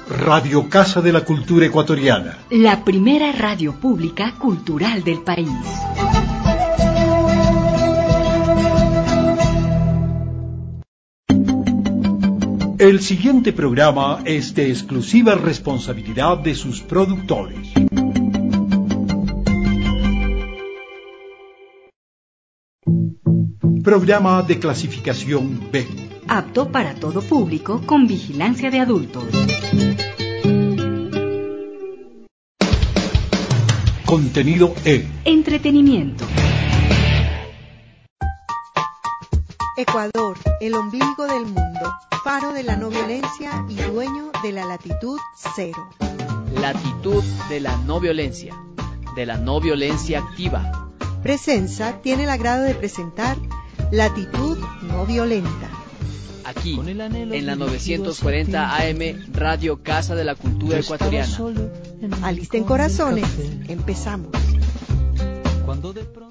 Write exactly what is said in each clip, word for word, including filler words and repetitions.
Radio Casa de la Cultura Ecuatoriana. La primera radio pública cultural del país. El siguiente programa es de exclusiva responsabilidad de sus productores. Programa de clasificación B. Apto para todo público con vigilancia de adultos. Contenido E. Entretenimiento. Ecuador, el ombligo del mundo, faro de la no violencia y dueño de la latitud cero. Latitud de la no violencia, de la no violencia activa. Presenza tiene el agrado de presentar Latitud no violenta. Aquí, en la novecientos cuarenta A M, Radio Casa de la Cultura Ecuatoriana. Alisten corazones, empezamos. Cuando de pronto...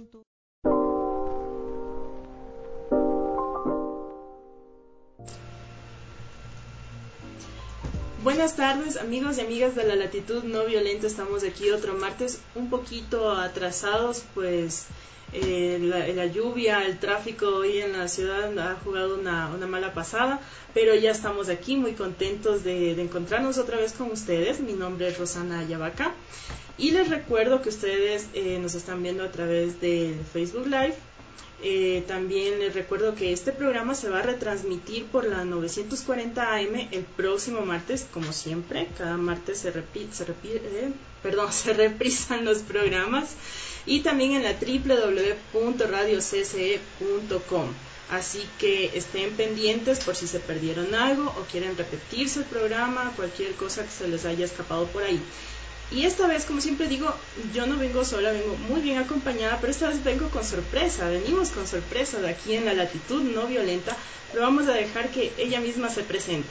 Buenas tardes, amigos y amigas de la Latitud no violenta. Estamos aquí otro martes un poquito atrasados, pues eh, la, la lluvia, el tráfico hoy en la ciudad ha jugado una, una mala pasada, pero ya estamos aquí muy contentos de, de encontrarnos otra vez con ustedes. Mi nombre es Rosana Ayabaca y les recuerdo que ustedes eh, nos están viendo a través del Facebook Live. Eh, también les recuerdo que este programa se va a retransmitir por la novecientos cuarenta A M el próximo martes, como siempre. Cada martes se repite, se repite, eh, perdón, se reprisan los programas, y también en la doble u doble u doble u punto radio c c e punto com. Así que estén pendientes por si se perdieron algo o quieren repetirse el programa, cualquier cosa que se les haya escapado por ahí. Y esta vez, como siempre digo, yo no vengo sola, vengo muy bien acompañada, pero esta vez vengo con sorpresa, venimos con sorpresa de aquí en la Latitud no violenta, pero vamos a dejar que ella misma se presente.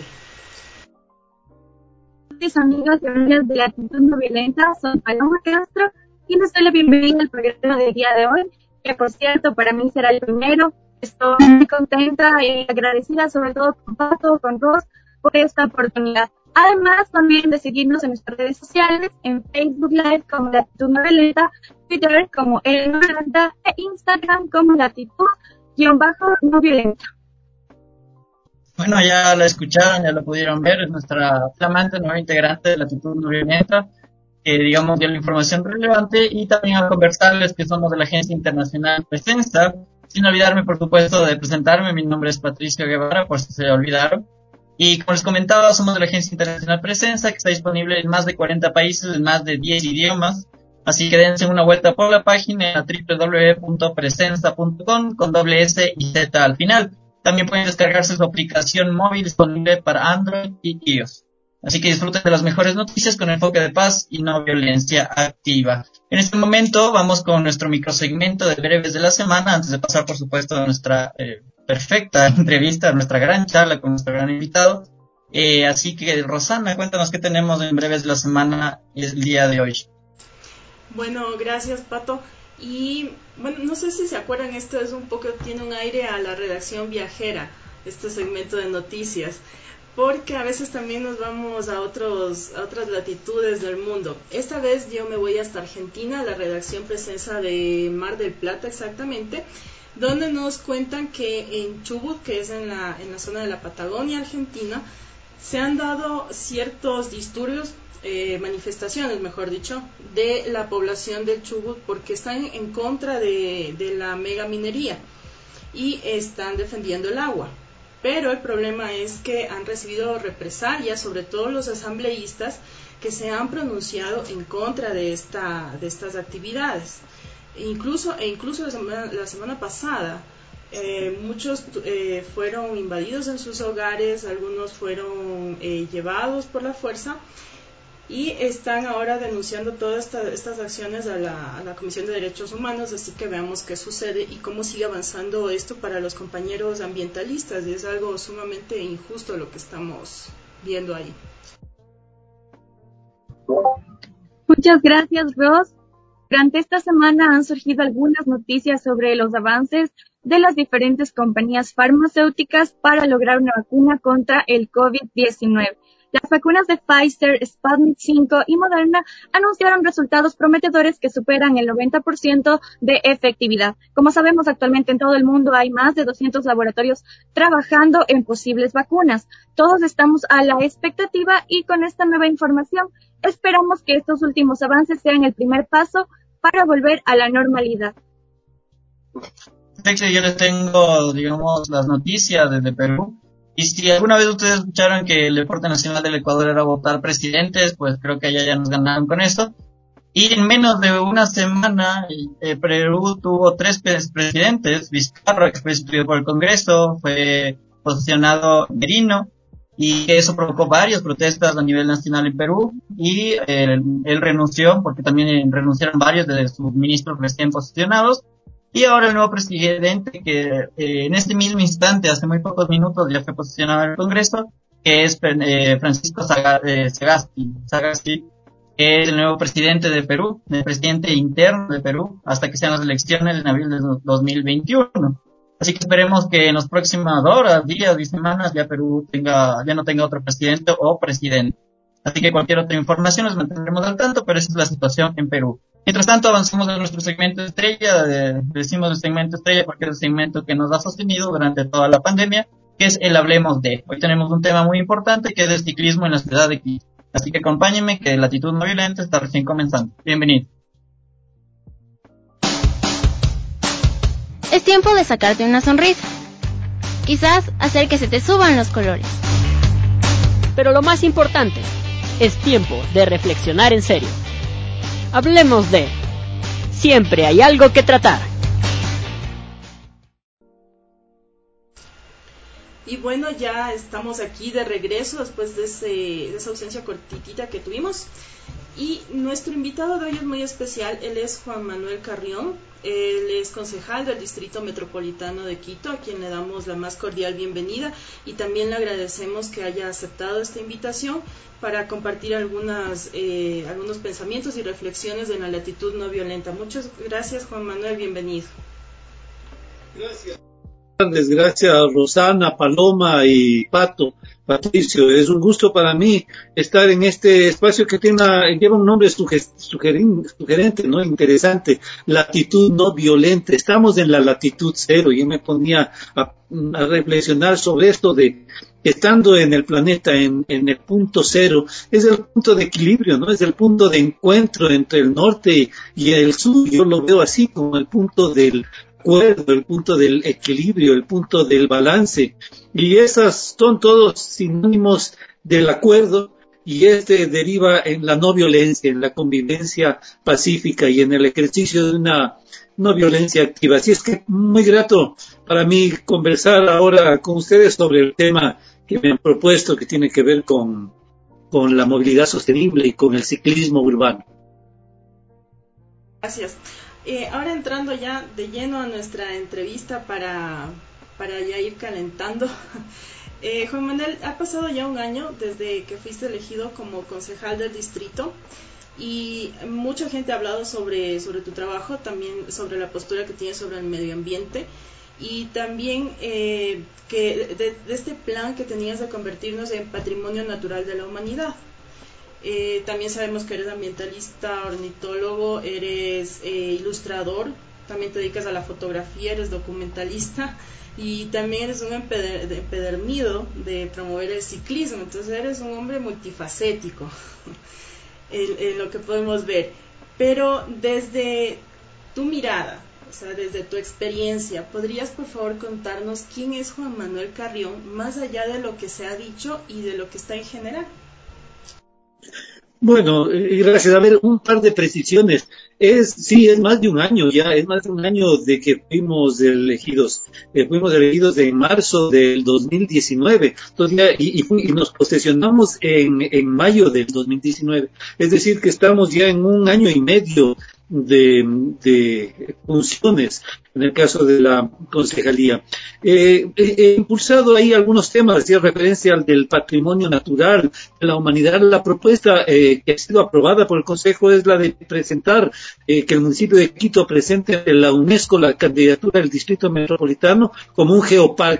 Mis amigas y amigas de Latitud no violenta, soy Paloma Castro y les doy la bienvenida al programa del día de hoy, que por cierto para mí será el primero. Estoy muy contenta y agradecida, sobre todo con Pato, con Ros, por esta oportunidad. Además, también de seguirnos en nuestras redes sociales, en Facebook Live como Latitud no violenta, Twitter como L no violenta e Instagram como Latitud-no violenta. Bueno, ya la escucharon, ya lo pudieron ver, es nuestra flamante nueva integrante de Latitud no violenta, que digamos dio la información relevante, y también a conversarles que somos de la agencia internacional Presenza, sin olvidarme por supuesto de presentarme. Mi nombre es Patricio Guevara, por si se olvidaron. Y como les comentaba, somos de la Agencia Internacional Presenza, que está disponible en más de cuarenta países, en más de diez idiomas. Así que dense una vuelta por la página en la doble u doble u doble u punto presenza punto com con doble S y Z al final. También pueden descargarse su aplicación móvil disponible para Android y iOS. Así que disfruten de las mejores noticias con enfoque de paz y no violencia activa. En este momento vamos con nuestro microsegmento de breves de la semana, antes de pasar por supuesto a nuestra eh, perfecta entrevista, a nuestra gran charla con nuestro gran invitado. Eh, así que Rosana, cuéntanos qué tenemos en breves de la semana el día de hoy. Bueno, gracias Pato. Y bueno, no sé si se acuerdan, esto es un poco, tiene un aire a la redacción viajera, este segmento de noticias, porque a veces también nos vamos a otros a otras latitudes del mundo. Esta vez yo me voy hasta Argentina, la redacción Presenza de Mar del Plata exactamente, donde nos cuentan que en Chubut, que es en la, en la zona de la Patagonia Argentina, se han dado ciertos disturbios, eh, manifestaciones, mejor dicho, de la población del Chubut, porque están en contra de, de la megaminería y están defendiendo el agua. Pero el problema es que han recibido represalias, sobre todo los asambleístas, que se han pronunciado en contra de, esta, de estas actividades. Incluso, e incluso la semana, la semana pasada, eh, muchos eh, fueron invadidos en sus hogares, algunos fueron eh, llevados por la fuerza, y están ahora denunciando todas esta, estas acciones a la, a la Comisión de Derechos Humanos. Así que veamos qué sucede y cómo sigue avanzando esto para los compañeros ambientalistas, y es algo sumamente injusto lo que estamos viendo ahí. Muchas gracias, Ros. Durante esta semana han surgido algunas noticias sobre los avances de las diferentes compañías farmacéuticas para lograr una vacuna contra el COVID diecinueve. Las vacunas de Pfizer, Sputnik cinco y Moderna anunciaron resultados prometedores que superan el noventa por ciento de efectividad. Como sabemos, actualmente en todo el mundo hay más de doscientos laboratorios trabajando en posibles vacunas. Todos estamos a la expectativa y con esta nueva información esperamos que estos últimos avances sean el primer paso para volver a la normalidad. Yo les tengo, digamos, las noticias desde Perú. Y si alguna vez ustedes escucharon que el deporte nacional del Ecuador era votar presidentes, pues creo que allá ya nos ganaron con esto. Y en menos de una semana, eh, Perú tuvo tres presidentes. Vizcarra, que fue instituido por el Congreso, fue posicionado Merino, y eso provocó varias protestas a nivel nacional en Perú. Y eh, él renunció, porque también renunciaron varios de sus ministros recién posicionados. Y ahora el nuevo presidente, que eh, en este mismo instante, hace muy pocos minutos, ya fue posicionado en el Congreso, que es eh, Francisco Saga, eh, Sagasti, Sagasti, que es el nuevo presidente de Perú, el presidente interno de Perú, hasta que sean las elecciones en abril de dos mil veintiuno. Así que esperemos que en las próximas horas, días y semanas ya Perú tenga, ya no tenga otro presidente o presidente. Así que cualquier otra información nos mantendremos al tanto, pero esa es la situación en Perú. Mientras tanto, avanzamos en nuestro segmento estrella, de, decimos el segmento estrella porque es el segmento que nos ha sostenido durante toda la pandemia, que es el Hablemos de. Hoy tenemos un tema muy importante que es el ciclismo en la ciudad de Quito. Así que acompáñenme, que Latitud No Violenta está recién comenzando. Bienvenido. Es tiempo de sacarte una sonrisa. Quizás hacer que se te suban los colores. Pero lo más importante, es tiempo de reflexionar en serio. Hablemos de... Siempre hay algo que tratar. Y bueno, ya estamos aquí de regreso después de, ese, de esa ausencia cortitita que tuvimos. Y nuestro invitado de hoy es muy especial. Él es Juan Manuel Carrión. Él es concejal del Distrito Metropolitano de Quito, a quien le damos la más cordial bienvenida y también le agradecemos que haya aceptado esta invitación para compartir algunas, eh, algunos pensamientos y reflexiones de la Latitud No Violenta. Muchas gracias, Juan Manuel, bienvenido. Gracias. Gracias, Rosana, Paloma y Pato, Patricio. Es un gusto para mí estar en este espacio que tiene una, lleva un nombre sugerente, ¿no? Interesante. Latitud no violenta. Estamos en la latitud cero. Yo me ponía a, a reflexionar sobre esto de estando en el planeta en, en el punto cero. Es el punto de equilibrio, ¿no? Es el punto de encuentro entre el norte y el sur. Yo lo veo así, como el punto del acuerdo, el punto del equilibrio, el punto del balance, y esas son todos sinónimos del acuerdo, y este deriva en la no violencia, en la convivencia pacífica y en el ejercicio de una no violencia activa. Así es que muy grato para mí conversar ahora con ustedes sobre el tema que me han propuesto, que tiene que ver con, con la movilidad sostenible y con el ciclismo urbano. Gracias. Eh, ahora entrando ya de lleno a nuestra entrevista para, para ya ir calentando. Eh, Juan Manuel, ha pasado ya un año desde que fuiste elegido como concejal del distrito y mucha gente ha hablado sobre, sobre tu trabajo, también sobre la postura que tienes sobre el medio ambiente y también eh, que de, de este plan que tenías de convertirnos en patrimonio natural de la humanidad. Eh, también sabemos que eres ambientalista, ornitólogo, eres eh, ilustrador, también te dedicas a la fotografía, eres documentalista y también eres un empeder, empedernido de promover el ciclismo, entonces eres un hombre multifacético, en, en lo que podemos ver. Pero desde tu mirada, o sea, desde tu experiencia, ¿podrías por favor contarnos quién es Juan Manuel Carrión, más allá de lo que se ha dicho y de lo que está en general? Bueno, eh, gracias. A ver, un par de precisiones. Es, sí, es más de un año ya, es más de un año de que fuimos elegidos. Eh, fuimos elegidos en marzo del dos mil diecinueve. Entonces, ya, y, y, fui, y nos posesionamos en, en mayo del dos mil diecinueve. Es decir, que estamos ya en un año y medio de, de funciones en el caso de la concejalía. Eh, he impulsado ahí algunos temas, hacía referencia al del patrimonio natural de la humanidad. La propuesta eh, que ha sido aprobada por el Consejo es la de presentar eh, que el municipio de Quito presente ante la UNESCO la candidatura del Distrito Metropolitano como un geoparque.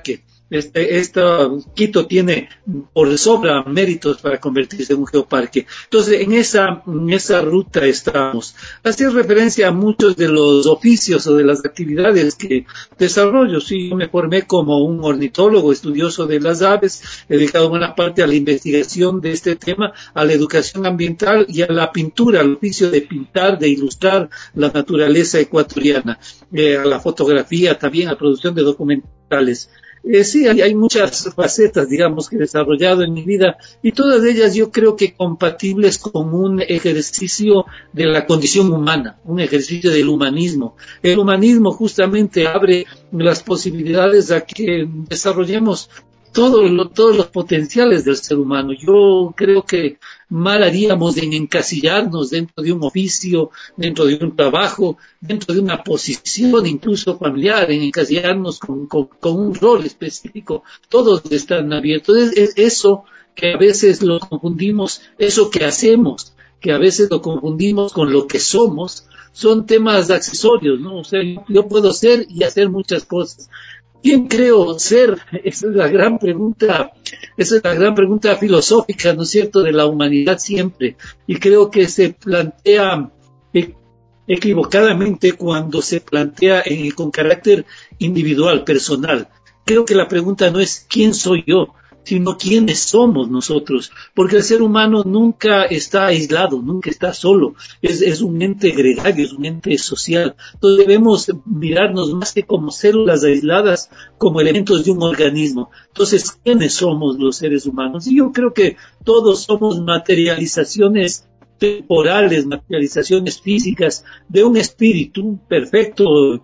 Este, esta, Quito tiene por sobra méritos para convertirse en un geoparque. Entonces, en esa, en esa ruta estamos. Hacía referencia a muchos de los oficios o de las actividades que desarrollo. Sí, yo me formé como un ornitólogo, estudioso de las aves, he dedicado buena parte a la investigación de este tema, a la educación ambiental y a la pintura, al oficio de pintar, de ilustrar la naturaleza ecuatoriana, eh, a la fotografía también, a la producción de documentales. Eh, sí, hay, hay muchas facetas, digamos, que he desarrollado en mi vida y todas ellas yo creo que compatibles con un ejercicio de la condición humana, un ejercicio del humanismo. El humanismo justamente abre las posibilidades a que desarrollemos todo lo, todos los potenciales del ser humano. Yo creo que mal haríamos en encasillarnos dentro de un oficio, dentro de un trabajo, dentro de una posición incluso familiar, en encasillarnos con, con, con un rol específico. Todos están abiertos. Es, es eso que a veces lo confundimos, eso que hacemos, que a veces lo confundimos con lo que somos, son temas accesorios, ¿no? O sea, yo, yo puedo ser y hacer muchas cosas. ¿Quién creo ser? Esa es la gran pregunta, esa es la gran pregunta filosófica, ¿no es cierto?, de la humanidad siempre. Y creo que se plantea e- equivocadamente cuando se plantea eh, con carácter individual, personal. Creo que la pregunta no es ¿quién soy yo?, sino quiénes somos nosotros, porque el ser humano nunca está aislado, nunca está solo, es, es un ente gregario, es un ente social. Entonces debemos mirarnos más que como células aisladas, como elementos de un organismo. Entonces, ¿quiénes somos los seres humanos? Y yo creo que todos somos materializaciones temporales, materializaciones físicas de un espíritu perfecto,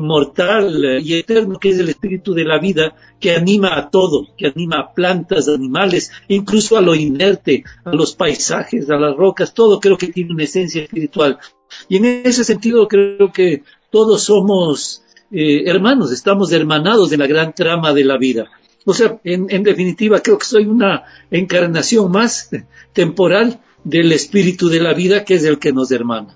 inmortal y eterno, que es el espíritu de la vida, que anima a todo, que anima a plantas, animales, incluso a lo inerte, a los paisajes, a las rocas. Todo creo que tiene una esencia espiritual. Y en ese sentido creo que todos somos eh, hermanos, estamos hermanados de la gran trama de la vida. O sea, en, en definitiva, creo que soy una encarnación más temporal del espíritu de la vida, que es el que nos hermana.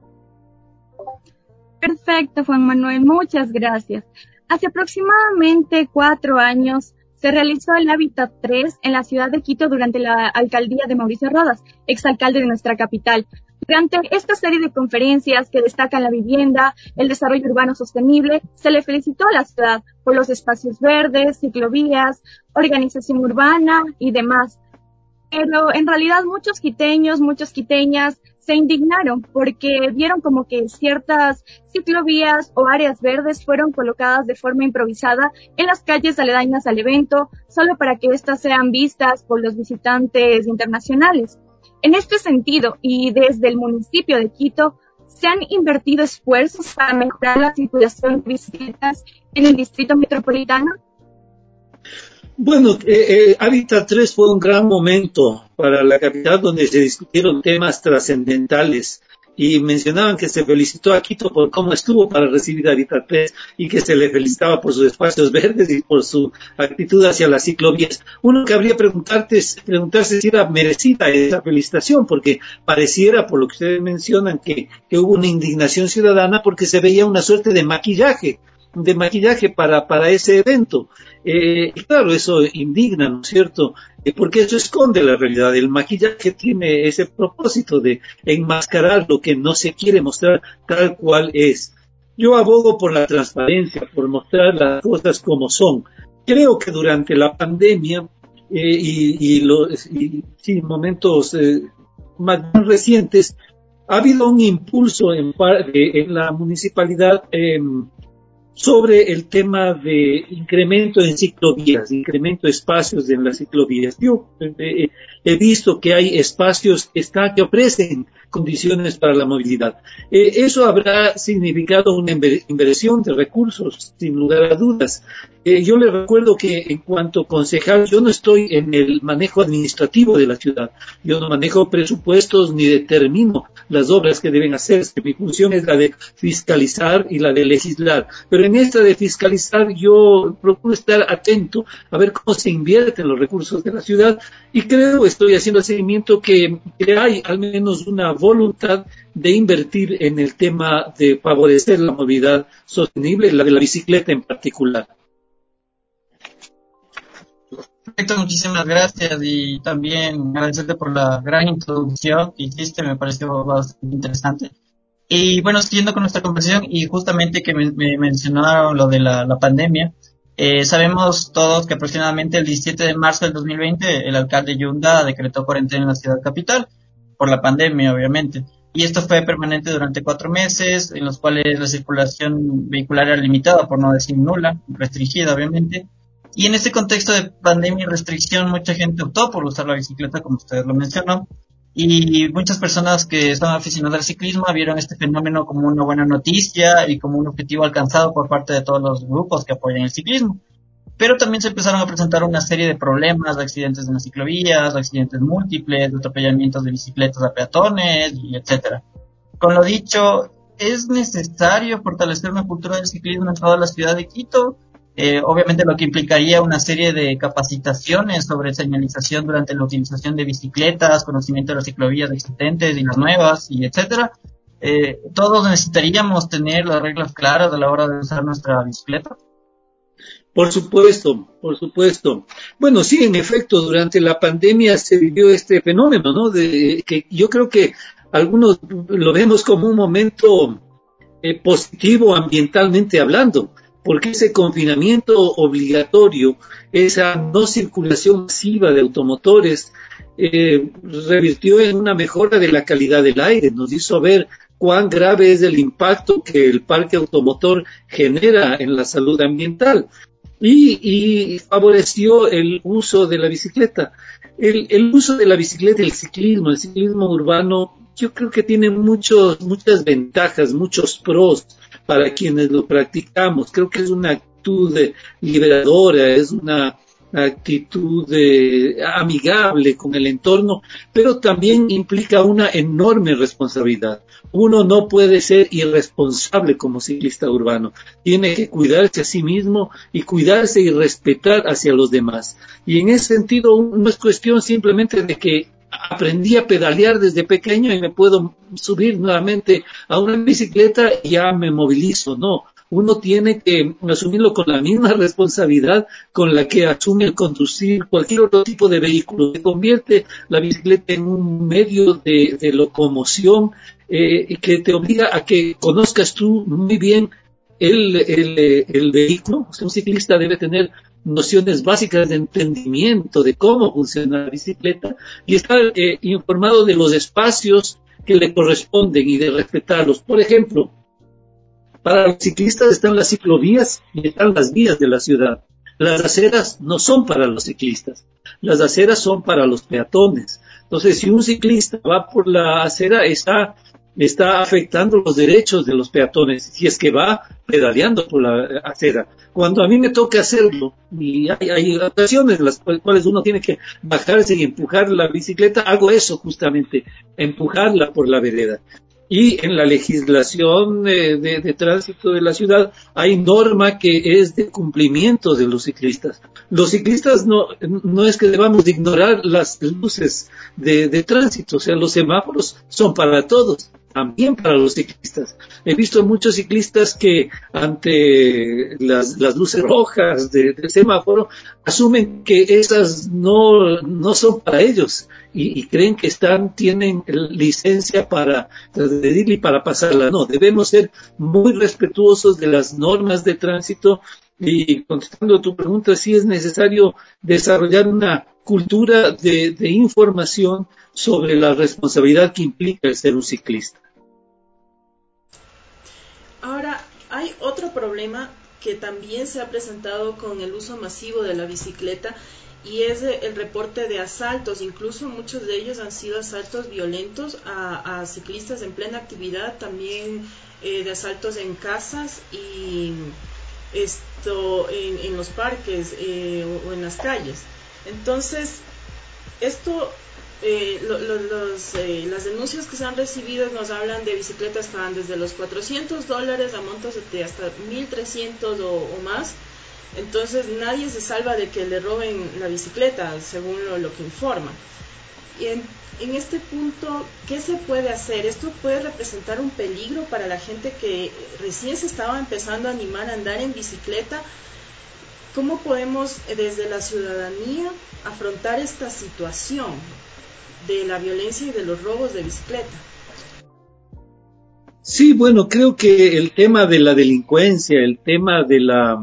Perfecto, Juan Manuel, muchas gracias. Hace aproximadamente cuatro años se realizó el Hábitat tres en la ciudad de Quito durante la alcaldía de Mauricio Rodas, exalcalde de nuestra capital. Durante esta serie de conferencias que destacan la vivienda, el desarrollo urbano sostenible, se le felicitó a la ciudad por los espacios verdes, ciclovías, organización urbana y demás. Pero en realidad muchos quiteños, muchas quiteñas se indignaron porque vieron como que ciertas ciclovías o áreas verdes fueron colocadas de forma improvisada en las calles aledañas al evento, solo para que éstas sean vistas por los visitantes internacionales. En este sentido, y desde el municipio de Quito, se han invertido esfuerzos para mejorar la circulación de bicicletas en el distrito metropolitano. Bueno, eh, eh, Hábitat tres fue un gran momento para la capital, donde se discutieron temas trascendentales y mencionaban que se felicitó a Quito por cómo estuvo para recibir Hábitat tres y que se le felicitaba por sus espacios verdes y por su actitud hacia las ciclovías. Uno que habría preguntarte, preguntarse si era merecida esa felicitación, porque pareciera, por lo que ustedes mencionan, que, que hubo una indignación ciudadana porque se veía una suerte de maquillaje de maquillaje para, para ese evento. Eh, y claro, eso indigna, ¿no es cierto? Eh, porque eso esconde la realidad. El maquillaje tiene ese propósito de enmascarar lo que no se quiere mostrar tal cual es. Yo abogo por la transparencia, por mostrar las cosas como son. Creo que durante la pandemia eh, y, y los y, sí, momentos eh, más recientes, ha habido un impulso en, en la municipalidad eh, sobre el tema de incremento en ciclovías, incremento de espacios en las ciclovías. Yo eh, he visto que hay espacios que, están, que ofrecen condiciones para la movilidad. Eh, eso habrá significado una inversión de recursos, sin lugar a dudas. Eh, yo le recuerdo que en cuanto concejal, yo no estoy en el manejo administrativo de la ciudad. Yo no manejo presupuestos ni determino las obras que deben hacerse. Mi función es la de fiscalizar y la de legislar. Pero en esta de fiscalizar yo procuro estar atento a ver cómo se invierten los recursos de la ciudad y creo, estoy haciendo el seguimiento que, que hay al menos una voluntad de invertir en el tema de favorecer la movilidad sostenible, la de la bicicleta en particular. Perfecto, muchísimas gracias y también agradecerte por la gran introducción que hiciste, me pareció bastante interesante. Y bueno, siguiendo con nuestra conversación y justamente que me, me mencionaron lo de la, la pandemia, eh, sabemos todos que aproximadamente el diecisiete de marzo del dos mil veinte el alcalde Yunda decretó cuarentena en la ciudad capital por la pandemia, obviamente. Y esto fue permanente durante cuatro meses, en los cuales la circulación vehicular era limitada, por no decir nula, restringida, obviamente. Y en este contexto de pandemia y restricción, mucha gente optó por usar la bicicleta, como usted lo mencionó. Y muchas personas que son aficionadas al ciclismo vieron este fenómeno como una buena noticia y como un objetivo alcanzado por parte de todos los grupos que apoyan el ciclismo. Pero también se empezaron a presentar una serie de problemas, de accidentes en las ciclovías, de accidentes múltiples, de atropellamientos de bicicletas a peatones, y etcétera. Con lo dicho, ¿es necesario fortalecer una cultura del ciclismo en toda la ciudad de Quito? Eh, obviamente lo que implicaría una serie de capacitaciones sobre señalización durante la utilización de bicicletas, conocimiento de las ciclovías existentes y las nuevas, y etcétera. Eh, ¿Todos necesitaríamos tener las reglas claras a la hora de usar nuestra bicicleta? Por supuesto, por supuesto. Bueno, sí, en efecto, durante la pandemia se vivió este fenómeno, ¿no? De que yo creo que algunos lo vemos como un momento eh, positivo ambientalmente hablando, porque ese confinamiento obligatorio, esa no circulación masiva de automotores, eh, revirtió en una mejora de la calidad del aire, nos hizo ver cuán grave es el impacto que el parque automotor genera en la salud ambiental. Y, y favoreció el uso de la bicicleta. El, el uso de la bicicleta, el ciclismo, el ciclismo urbano, yo creo que tiene muchos, muchas ventajas, muchos pros para quienes lo practicamos. Creo que es una actitud liberadora, es una actitud eh, amigable con el entorno, pero también implica una enorme responsabilidad. Uno no puede ser irresponsable como ciclista urbano, tiene que cuidarse a sí mismo y cuidarse y respetar hacia los demás. Y en ese sentido no es cuestión simplemente de que aprendí a pedalear desde pequeño y me puedo subir nuevamente a una bicicleta y ya me movilizo, no. Uno tiene que asumirlo con la misma responsabilidad con la que asume el conducir cualquier otro tipo de vehículo. Se convierte la bicicleta en un medio de, de locomoción eh, que te obliga a que conozcas tú muy bien el, el, el vehículo. O sea, un ciclista debe tener nociones básicas de entendimiento de cómo funciona la bicicleta y estar eh, informado de los espacios que le corresponden y de respetarlos. Por ejemplo, para los ciclistas están las ciclovías y están las vías de la ciudad. Las aceras no son para los ciclistas, las aceras son para los peatones. Entonces, si un ciclista va por la acera, está, está afectando los derechos de los peatones, si es que va pedaleando por la acera. Cuando a mí me toca hacerlo, y hay, hay ocasiones en las cuales uno tiene que bajarse y empujar la bicicleta, hago eso justamente, empujarla por la vereda. Y en la legislación de, de, de tránsito de la ciudad hay norma que es de cumplimiento de los ciclistas. Los ciclistas no, no es que debamos ignorar las luces de, de tránsito, o sea, los semáforos son para todos, también para los ciclistas. He visto muchos ciclistas que ante las, las luces rojas de, del semáforo asumen que esas no, no son para ellos y, y creen que están, tienen licencia para transgredir y para pasarla. No, debemos ser muy respetuosos de las normas de tránsito. Y contestando a tu pregunta, sí es necesario desarrollar una cultura de, de información sobre la responsabilidad que implica el ser un ciclista. Ahora, hay otro problema que también se ha presentado con el uso masivo de la bicicleta y es el reporte de asaltos. Incluso muchos de ellos han sido asaltos violentos a, a ciclistas en plena actividad, también eh, de asaltos en casas y esto en, en los parques eh, o, o en las calles. Entonces, esto, eh, lo, lo, los, eh, las denuncias que se han recibido nos hablan de bicicletas que van desde los cuatrocientos dólares a montos de hasta mil trescientos o, o más. Entonces, nadie se salva de que le roben la bicicleta, según lo, lo que informan. Y en, en este punto, ¿qué se puede hacer? ¿Esto puede representar un peligro para la gente que recién se estaba empezando a animar a andar en bicicleta? ¿Cómo podemos desde la ciudadanía afrontar esta situación de la violencia y de los robos de bicicleta? Sí, bueno, creo que el tema de la delincuencia, el tema de la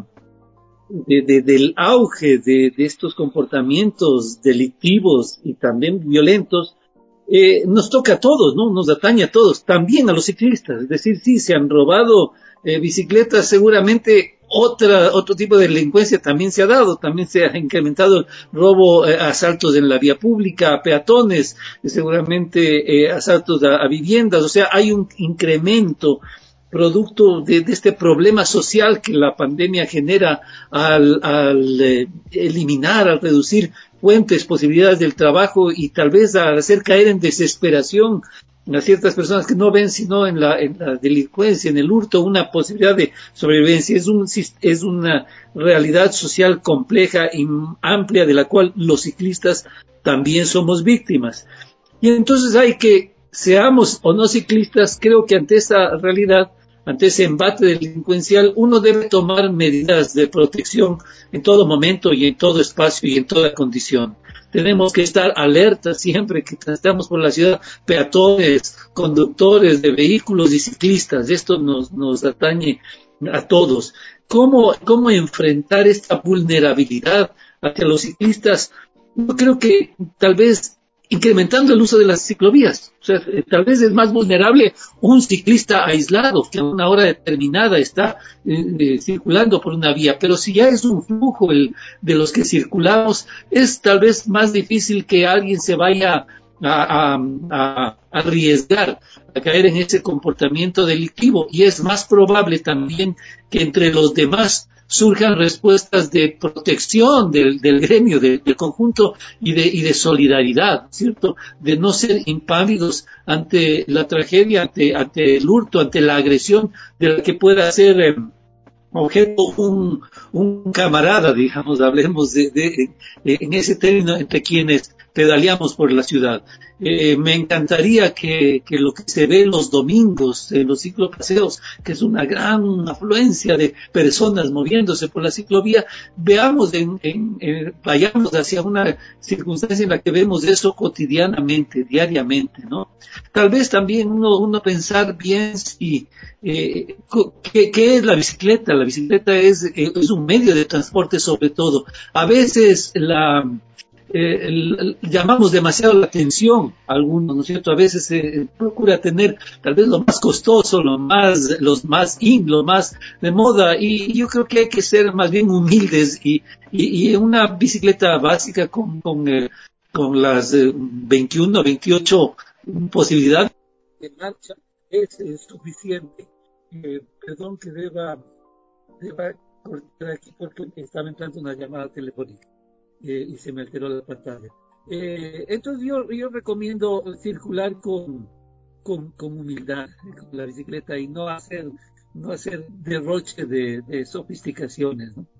de, de, del auge de, de estos comportamientos delictivos y también violentos, eh, nos toca a todos, ¿no? Nos atañe a todos, también a los ciclistas. Es decir, sí, se han robado eh, bicicletas, seguramente otra otro tipo de delincuencia también se ha dado, también se ha incrementado el robo, eh, asaltos en la vía pública, a peatones, eh, seguramente eh, asaltos a, a viviendas, o sea, hay un incremento producto de, de este problema social que la pandemia genera al, al eh, eliminar, al reducir fuentes, posibilidades del trabajo y tal vez al hacer caer en desesperación a ciertas personas que no ven sino en la, en la delincuencia, en el hurto, una posibilidad de sobrevivencia. Es, un, es una realidad social compleja y amplia de la cual los ciclistas también somos víctimas. Y entonces hay que, seamos o no ciclistas, creo que ante esa realidad, ante ese embate delincuencial, uno debe tomar medidas de protección en todo momento y en todo espacio y en toda condición. Tenemos que estar alertas siempre que estamos por la ciudad, peatones, conductores de vehículos y ciclistas. Esto nos, nos atañe a todos. ¿Cómo, cómo enfrentar esta vulnerabilidad hacia los ciclistas? Yo creo que tal vez incrementando el uso de las ciclovías. O sea, tal vez es más vulnerable un ciclista aislado que a una hora determinada está eh, eh, circulando por una vía, pero si ya es un flujo el, de los que circulamos, es tal vez más difícil que alguien se vaya a, a, a arriesgar a caer en ese comportamiento delictivo, y es más probable también que entre los demás surjan respuestas de protección del, del gremio, de, del conjunto y de, y de solidaridad, ¿cierto? De no ser impávidos ante la tragedia, ante, ante el hurto, ante la agresión de la que pueda ser eh, objeto un, un camarada, digamos, hablemos de, de, de, en ese término entre quienes pedaleamos por la ciudad. Eh, me encantaría que, que lo que se ve los domingos en los ciclopaseos, que es una gran afluencia de personas moviéndose por la ciclovía, veamos, en, en, en, vayamos hacia una circunstancia en la que vemos eso cotidianamente, diariamente, ¿no? Tal vez también uno, uno pensar bien si, eh, ¿qué, ¿qué es la bicicleta? La bicicleta es, eh, es un medio de transporte sobre todo. A veces la... Eh, el, el, llamamos demasiado la atención a algunos, ¿no es cierto? A veces se eh, procura tener tal vez lo más costoso, lo más, los más in, lo más de moda, y yo creo que hay que ser más bien humildes y, y, y una bicicleta básica con, con, eh, con las eh, veintiuno, veintiocho posibilidades de marcha es, es suficiente. Eh, perdón que deba, deba cortar aquí porque estaba entrando una llamada telefónica. Eh, y se me alteró la pantalla. Eh, entonces yo, yo recomiendo circular con, con, con humildad con la bicicleta y no hacer, no hacer derroche de, de sofisticaciones, ¿no?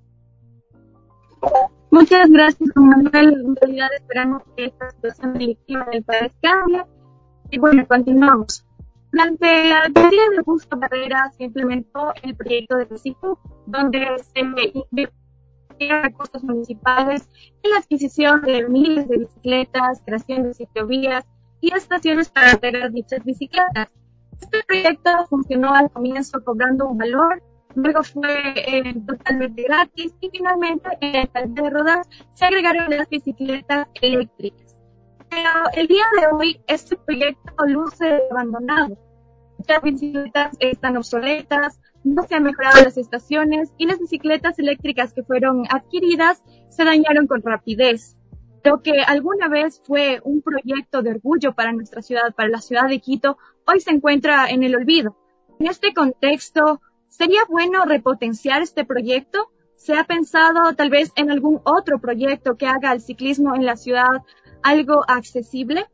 Muchas gracias, Juan Manuel. En realidad esperamos que esta situación delictiva del país cambie. Y bueno, continuamos. Durante la alcaldía de Augusto Barrera se implementó el proyecto de Bicicu, donde se invirtió recursos municipales en la adquisición de miles de bicicletas, creación de ciclovías y estaciones para entregar dichas bicicletas. Este proyecto funcionó al comienzo cobrando un valor, luego fue eh, totalmente gratis y finalmente en la alcaldía de Rodas se agregaron las bicicletas eléctricas. Pero el día de hoy este proyecto luce abandonado. Muchas bicicletas están obsoletas, no se han mejorado las estaciones y las bicicletas eléctricas que fueron adquiridas se dañaron con rapidez. Lo que alguna vez fue un proyecto de orgullo para nuestra ciudad, para la ciudad de Quito, hoy se encuentra en el olvido. En este contexto, ¿sería bueno repotenciar este proyecto? ¿Se ha pensado tal vez en algún otro proyecto que haga el ciclismo en la ciudad algo accesible?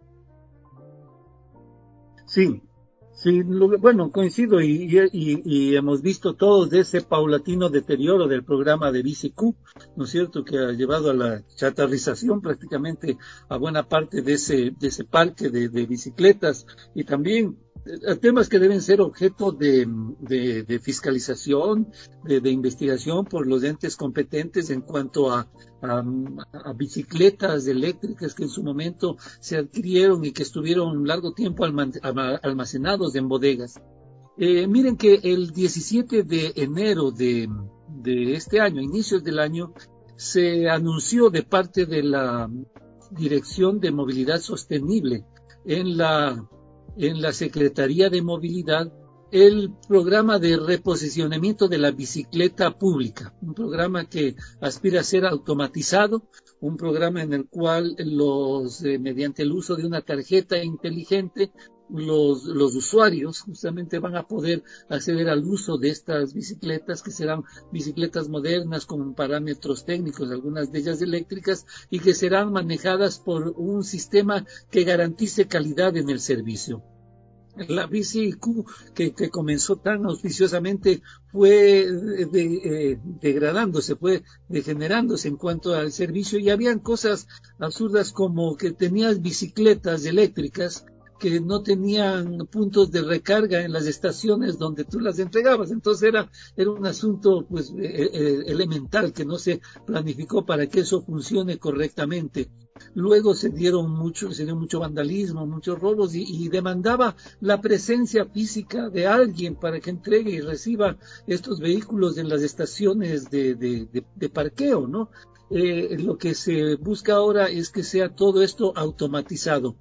Sí. Sí, lo, bueno, coincido y, y, y hemos visto todos de ese paulatino deterioro del programa de Bicicu, ¿no es cierto?, que ha llevado a la chatarrización prácticamente a buena parte de ese, de ese parque de, de bicicletas y también temas que deben ser objeto de, de, de fiscalización, de, de investigación por los entes competentes en cuanto a, a, a bicicletas eléctricas que en su momento se adquirieron y que estuvieron un largo tiempo almacenados en bodegas. Eh, miren que el diecisiete de enero de, de este año, inicios del año, se anunció de parte de la Dirección de Movilidad Sostenible en la en la Secretaría de Movilidad el programa de reposicionamiento de la bicicleta pública, un programa que aspira a ser automatizado, un programa en el cual los eh, mediante el uso de una tarjeta inteligente los, los usuarios justamente van a poder acceder al uso de estas bicicletas, que serán bicicletas modernas con parámetros técnicos, algunas de ellas eléctricas, y que serán manejadas por un sistema que garantice calidad en el servicio. La bici Q, que, que comenzó tan auspiciosamente, fue de, eh, degradándose, fue degenerándose en cuanto al servicio, y habían cosas absurdas como que tenías bicicletas eléctricas que no tenían puntos de recarga en las estaciones donde tú las entregabas. Entonces era, era un asunto pues eh, eh, elemental que no se planificó para que eso funcione correctamente. Luego se dieron mucho, se dio mucho vandalismo, muchos robos, y, y demandaba la presencia física de alguien para que entregue y reciba estos vehículos en las estaciones de, de, de, de parqueo, ¿no? Eh, lo que se busca ahora es que sea todo esto automatizado.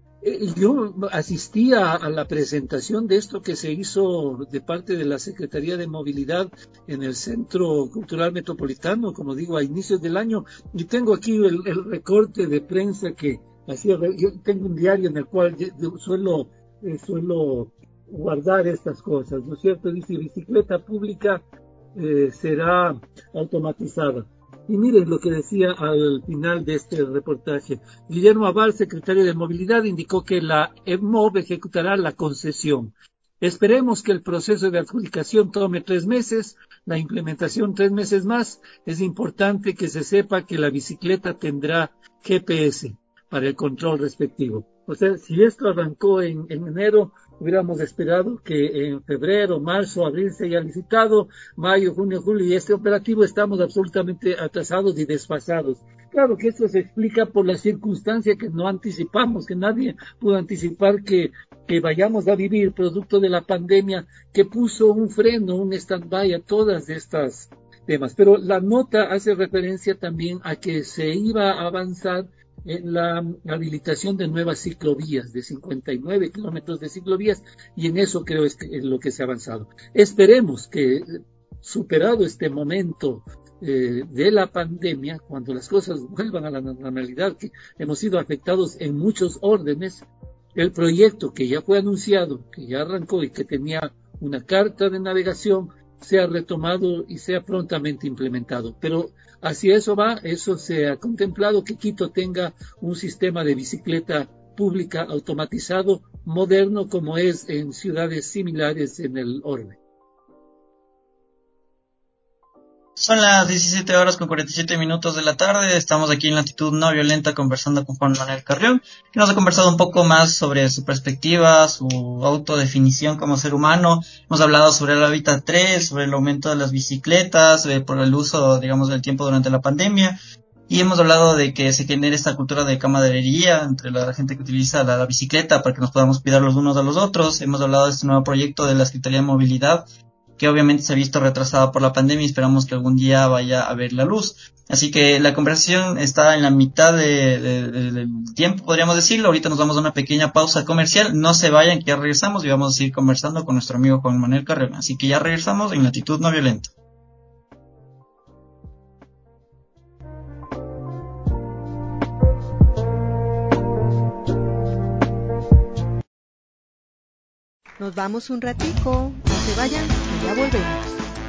Yo asistí a, a la presentación de esto que se hizo de parte de la Secretaría de Movilidad en el Centro Cultural Metropolitano, como digo, a inicios del año, y tengo aquí el, el recorte de prensa que hacía. Yo tengo un diario en el cual yo, yo suelo, eh, suelo guardar estas cosas, ¿no es cierto? Dice: bicicleta pública eh, será automatizada. Y miren lo que decía al final de este reportaje. Guillermo Aval, secretario de Movilidad, indicó que la E M O V ejecutará la concesión. Esperemos que el proceso de adjudicación tome tres meses, la implementación tres meses más. Es importante que se sepa que la bicicleta tendrá G P S para el control respectivo. O sea, si esto arrancó en, en enero, hubiéramos esperado que en febrero, marzo, abril se haya licitado, mayo, junio, julio, y este operativo estamos absolutamente atrasados y desfasados. Claro que esto se explica por la circunstancia que no anticipamos, que nadie pudo anticipar que, que vayamos a vivir producto de la pandemia, que puso un freno, un stand-by a todas estas temas. Pero la nota hace referencia también a que se iba a avanzar en la habilitación de nuevas ciclovías, de cincuenta y nueve kilómetros de ciclovías, y en eso creo es, que es lo que se ha avanzado. Esperemos que, superado este momento eh, de la pandemia, cuando las cosas vuelvan a la normalidad, que hemos sido afectados en muchos órdenes, el proyecto que ya fue anunciado, que ya arrancó y que tenía una carta de navegación, sea retomado y sea prontamente implementado. Pero hacia eso va, eso se ha contemplado, que Quito tenga un sistema de bicicleta pública automatizado, moderno, como es en ciudades similares en el orbe. Son las diecisiete horas con cuarenta y siete minutos de la tarde. Estamos aquí en Latitud No Violenta conversando con Juan Manuel Carrión, que nos ha conversado un poco más sobre su perspectiva, su autodefinición como ser humano. Hemos hablado sobre el hábitat tres, sobre el aumento de las bicicletas, eh, por el uso, digamos, del tiempo durante la pandemia. Y hemos hablado de que se genere esta cultura de camaradería entre la gente que utiliza la, la bicicleta para que nos podamos cuidar los unos a los otros. Hemos hablado de este nuevo proyecto de la Secretaría de Movilidad, que obviamente se ha visto retrasada por la pandemia, y esperamos que algún día vaya a ver la luz. Así que la conversación está en la mitad de, de, de, del tiempo, podríamos decirlo. Ahorita nos vamos a una pequeña pausa comercial. No se vayan, que ya regresamos y vamos a seguir conversando con nuestro amigo Juan Manuel Carrión. Así que ya regresamos en Latitud No Violenta. Nos vamos un ratico, no se vayan, y ya volvemos.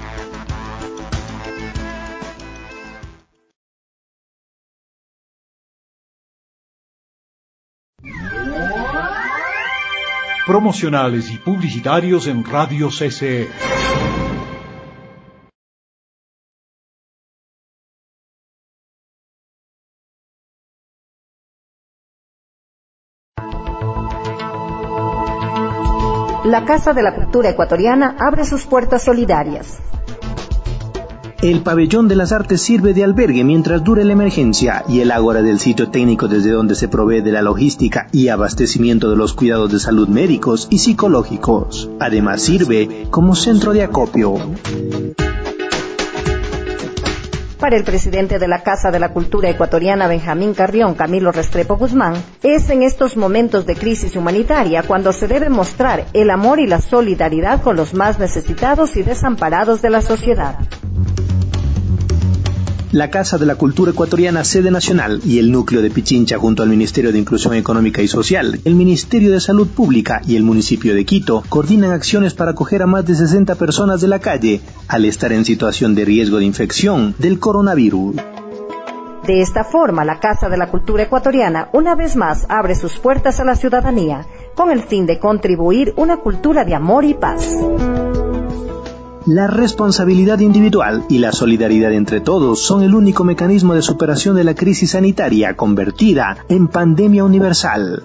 Promocionales y publicitarios en Radio C C E. la Casa de la Cultura Ecuatoriana abre sus puertas solidarias. El pabellón de las artes sirve de albergue mientras dure la emergencia y el ágora del sitio técnico desde donde se provee de la logística y abastecimiento de los cuidados de salud médicos y psicológicos. Además sirve como centro de acopio. Para el presidente de la Casa de la Cultura Ecuatoriana, Benjamín Carrión, Camilo Restrepo Guzmán, es en estos momentos de crisis humanitaria cuando se debe mostrar el amor y la solidaridad con los más necesitados y desamparados de la sociedad. La Casa de la Cultura Ecuatoriana, sede nacional, y el núcleo de Pichincha junto al Ministerio de Inclusión Económica y Social, el Ministerio de Salud Pública y el municipio de Quito coordinan acciones para acoger a más de sesenta personas de la calle al estar en situación de riesgo de infección del coronavirus. De esta forma, la Casa de la Cultura Ecuatoriana una vez más abre sus puertas a la ciudadanía con el fin de contribuir una cultura de amor y paz. La responsabilidad individual y la solidaridad entre todos son el único mecanismo de superación de la crisis sanitaria convertida en pandemia universal.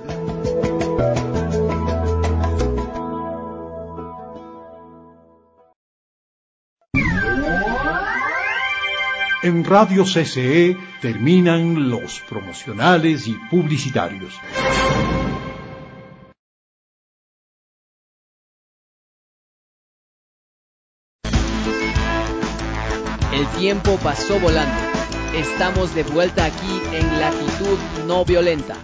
En Radio C C E terminan los promocionales y publicitarios. El tiempo pasó volando. Estamos de vuelta aquí en Latitud No Violenta.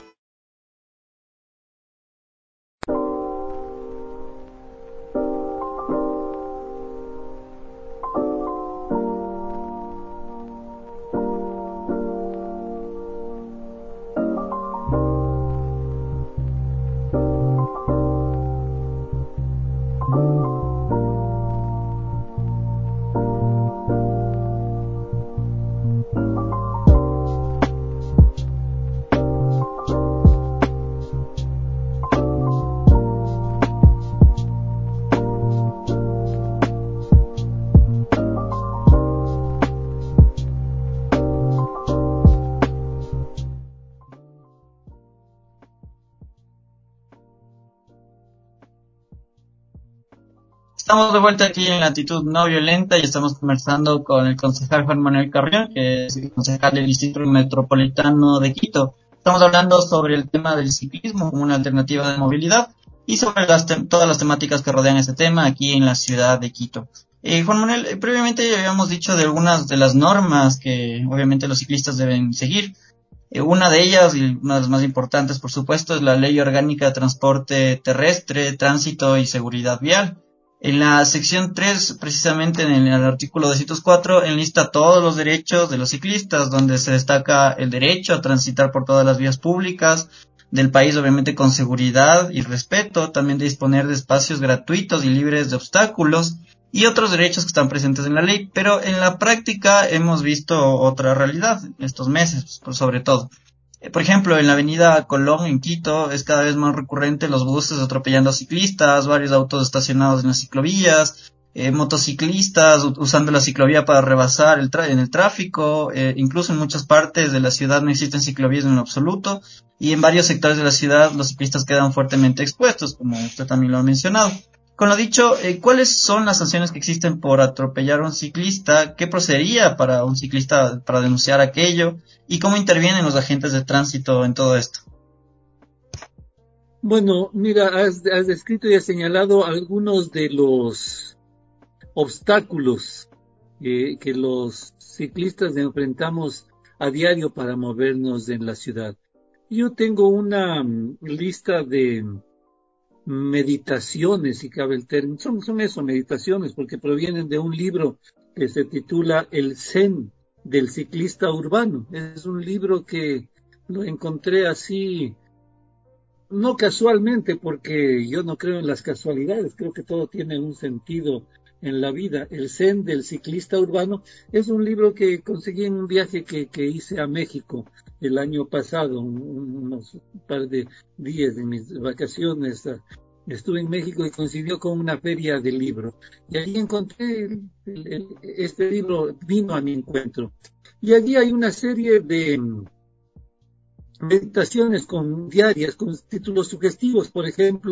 Estamos de vuelta aquí en Latitud No Violenta y estamos conversando con el concejal Juan Manuel Carrión, que es el concejal del Distrito Metropolitano de Quito. Estamos hablando sobre el tema del ciclismo como una alternativa de movilidad y sobre las te- todas las temáticas que rodean este tema aquí en la ciudad de Quito. Eh, Juan Manuel, eh, previamente ya habíamos dicho de algunas de las normas que obviamente los ciclistas deben seguir. Eh, una de ellas, y una de las más importantes por supuesto, es la Ley Orgánica de Transporte Terrestre, Tránsito y Seguridad Vial. En la sección tres, precisamente en el artículo doscientos cuatro, enlista todos los derechos de los ciclistas, donde se destaca el derecho a transitar por todas las vías públicas del país, obviamente con seguridad y respeto, también de disponer de espacios gratuitos y libres de obstáculos, y otros derechos que están presentes en la ley. Pero en la práctica hemos visto otra realidad estos meses, pues, sobre todo. Por ejemplo, en la avenida Colón, en Quito, es cada vez más recurrente los buses atropellando a ciclistas, varios autos estacionados en las ciclovías, eh, motociclistas usando la ciclovía para rebasar el tra- en el tráfico, eh, incluso en muchas partes de la ciudad no existen ciclovías en lo absoluto, y en varios sectores de la ciudad los ciclistas quedan fuertemente expuestos, como usted también lo ha mencionado. Con lo dicho, eh, ¿cuáles son las sanciones que existen por atropellar a un ciclista? ¿Qué procedería para un ciclista para denunciar aquello? ¿Y cómo intervienen los agentes de tránsito en todo esto? Bueno, mira, has, has descrito y has señalado algunos de los obstáculos eh, que los ciclistas enfrentamos a diario para movernos en la ciudad. Yo tengo una um, lista de meditaciones, si cabe el término, son, son eso, meditaciones, porque provienen de un libro que se titula El Zen del ciclista urbano. Es un libro que lo encontré así, no casualmente, porque yo no creo en las casualidades, creo que todo tiene un sentido en la vida. El Zen del ciclista urbano es un libro que conseguí en un viaje que, que hice a México el año pasado, un, unos un par de días de mis vacaciones. Estuve en México y coincidió con una feria de libro. Y allí encontré el, el, el, este libro, vino a mi encuentro. Y allí hay una serie de meditaciones con diarias, con títulos sugestivos. Por ejemplo,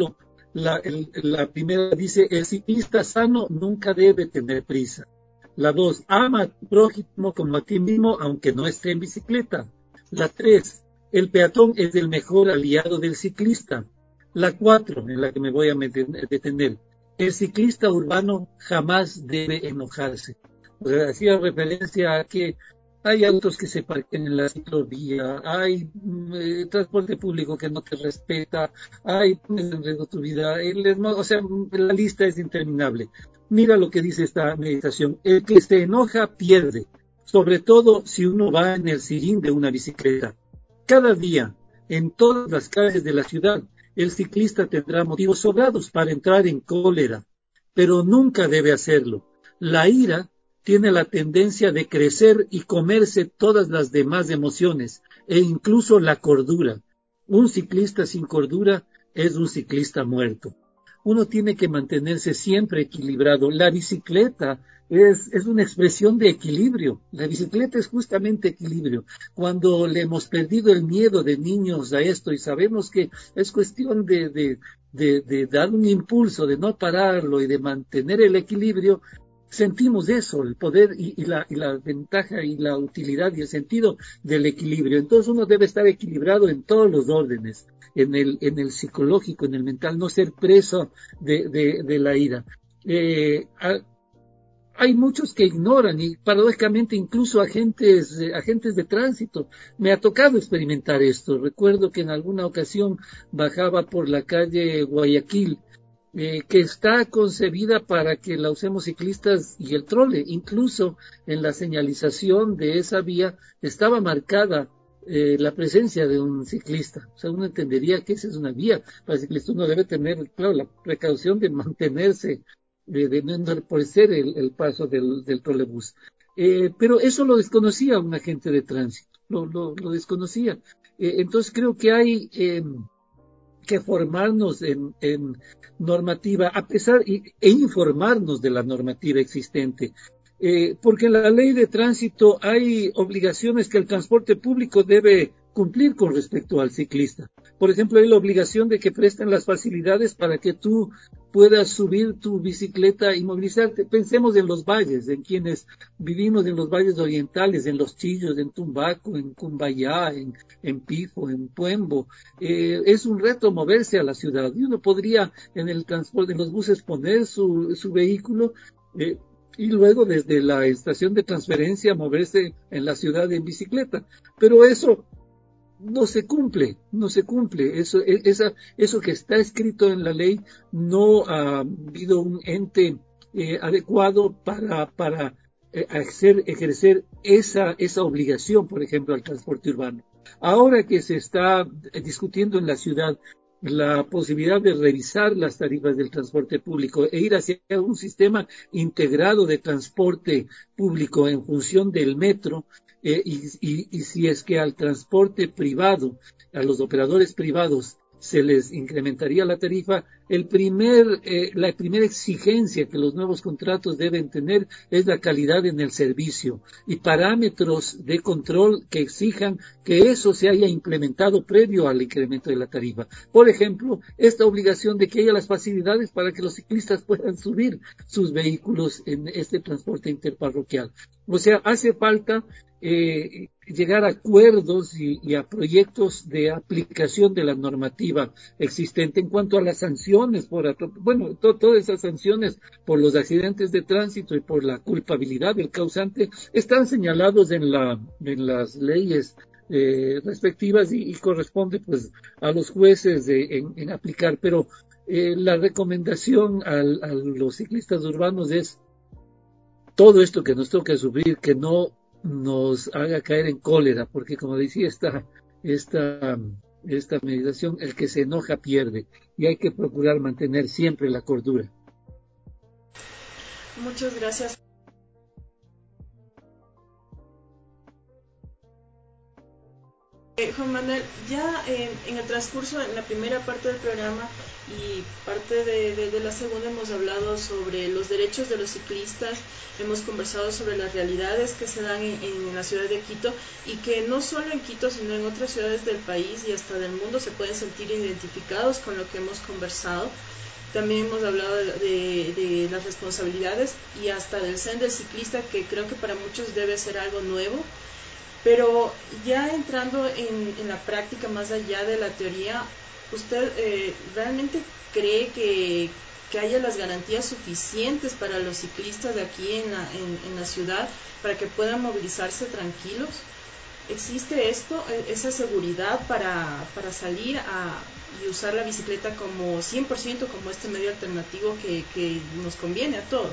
La, el, la primera dice, el ciclista sano nunca debe tener prisa. La dos, ama a tu prójimo como a ti mismo, aunque no esté en bicicleta. La tres, el peatón es el mejor aliado del ciclista. La cuatro, en la que me voy a detener, el ciclista urbano jamás debe enojarse. O sea, hacía referencia a que hay autos que se parquen en la ciclovía, hay eh, transporte público que no te respeta, hay pones en riesgo tu vida, el, o sea, la lista es interminable. Mira lo que dice esta meditación, el que se enoja pierde, sobre todo si uno va en el sillín de una bicicleta. Cada día, en todas las calles de la ciudad, el ciclista tendrá motivos sobrados para entrar en cólera, pero nunca debe hacerlo. La ira tiene la tendencia de crecer y comerse todas las demás emociones, e incluso la cordura. Un ciclista sin cordura es un ciclista muerto. Uno tiene que mantenerse siempre equilibrado. La bicicleta es, es una expresión de equilibrio. La bicicleta es justamente equilibrio. Cuando le hemos perdido el miedo de niños a esto y sabemos que es cuestión de, de, de, de dar un impulso, de no pararlo y de mantener el equilibrio, sentimos eso, el poder y, y, la, y la ventaja y la utilidad y el sentido del equilibrio. Entonces uno debe estar equilibrado en todos los órdenes, en el, en el psicológico, en el mental, no ser preso de, de, de la ira. Eh, a, hay muchos que ignoran y paradójicamente incluso agentes, eh, agentes de tránsito. Me ha tocado experimentar esto. Recuerdo que en alguna ocasión bajaba por la calle Guayaquil, Eh, que está concebida para que la usemos ciclistas y el trole. Incluso en la señalización de esa vía estaba marcada eh, la presencia de un ciclista. O sea, uno entendería que esa es una vía para el ciclista. Uno debe tener, claro, la precaución de mantenerse, de, de no entorpecer el, el paso del, del trolebús. Eh, pero eso lo desconocía un agente de tránsito, lo, lo, lo desconocía. Eh, entonces creo que hay Eh, que formarnos en, en normativa, a pesar y, e informarnos de la normativa existente, eh, porque en la ley de tránsito hay obligaciones que el transporte público debe cumplir con respecto al ciclista. Por ejemplo, hay la obligación de que presten las facilidades para que tú puedas subir tu bicicleta y movilizarte. Pensemos en los valles, en quienes vivimos en los valles orientales, en Los Chillos, en Tumbaco, en Cumbayá, en, en Pifo, en Puembo. Eh, es un reto moverse a la ciudad y uno podría en el transporte, en los buses poner su, su vehículo eh, y luego desde la estación de transferencia moverse en la ciudad en bicicleta. Pero eso no se cumple, no se cumple. Eso, esa, eso que está escrito en la ley, no ha habido un ente eh, adecuado para, para eh, hacer, ejercer esa, esa obligación, por ejemplo, al transporte urbano. Ahora que se está discutiendo en la ciudad la posibilidad de revisar las tarifas del transporte público e ir hacia un sistema integrado de transporte público en función del metro, eh, y, y, y si es que al transporte privado, a los operadores privados, se les incrementaría la tarifa, el primer, eh, la primera exigencia que los nuevos contratos deben tener es la calidad en el servicio y parámetros de control que exijan que eso se haya implementado previo al incremento de la tarifa. Por ejemplo, esta obligación de que haya las facilidades para que los ciclistas puedan subir sus vehículos en este transporte interparroquial. O sea, hace falta eh, llegar a acuerdos y, y a proyectos de aplicación de la normativa existente en cuanto a las sanciones por bueno, to, todas esas sanciones por los accidentes de tránsito y por la culpabilidad del causante están señalados en la en las leyes eh, respectivas y, y corresponde pues a los jueces de, en, en aplicar, pero eh, la recomendación al, a los ciclistas urbanos es todo esto que nos toca sufrir, que no nos haga caer en cólera, porque como decía esta, esta, esta meditación, el que se enoja pierde, y hay que procurar mantener siempre la cordura. Muchas gracias. Eh, Juan Manuel, ya eh, en el transcurso, en la primera parte del programa y parte de, de, de la segunda, hemos hablado sobre los derechos de los ciclistas, hemos conversado sobre las realidades que se dan en, en la ciudad de Quito, y que no solo en Quito, sino en otras ciudades del país y hasta del mundo se pueden sentir identificados con lo que hemos conversado. También hemos hablado de, de, de las responsabilidades y hasta del zen del ciclista, que creo que para muchos debe ser algo nuevo. Pero ya entrando en, en la práctica, más allá de la teoría, ¿usted eh, realmente cree que, que haya las garantías suficientes para los ciclistas de aquí en la, en, en la ciudad para que puedan movilizarse tranquilos? ¿Existe esto, esa seguridad para, para salir a, y usar la bicicleta como cien por ciento como este medio alternativo que, que nos conviene a todos?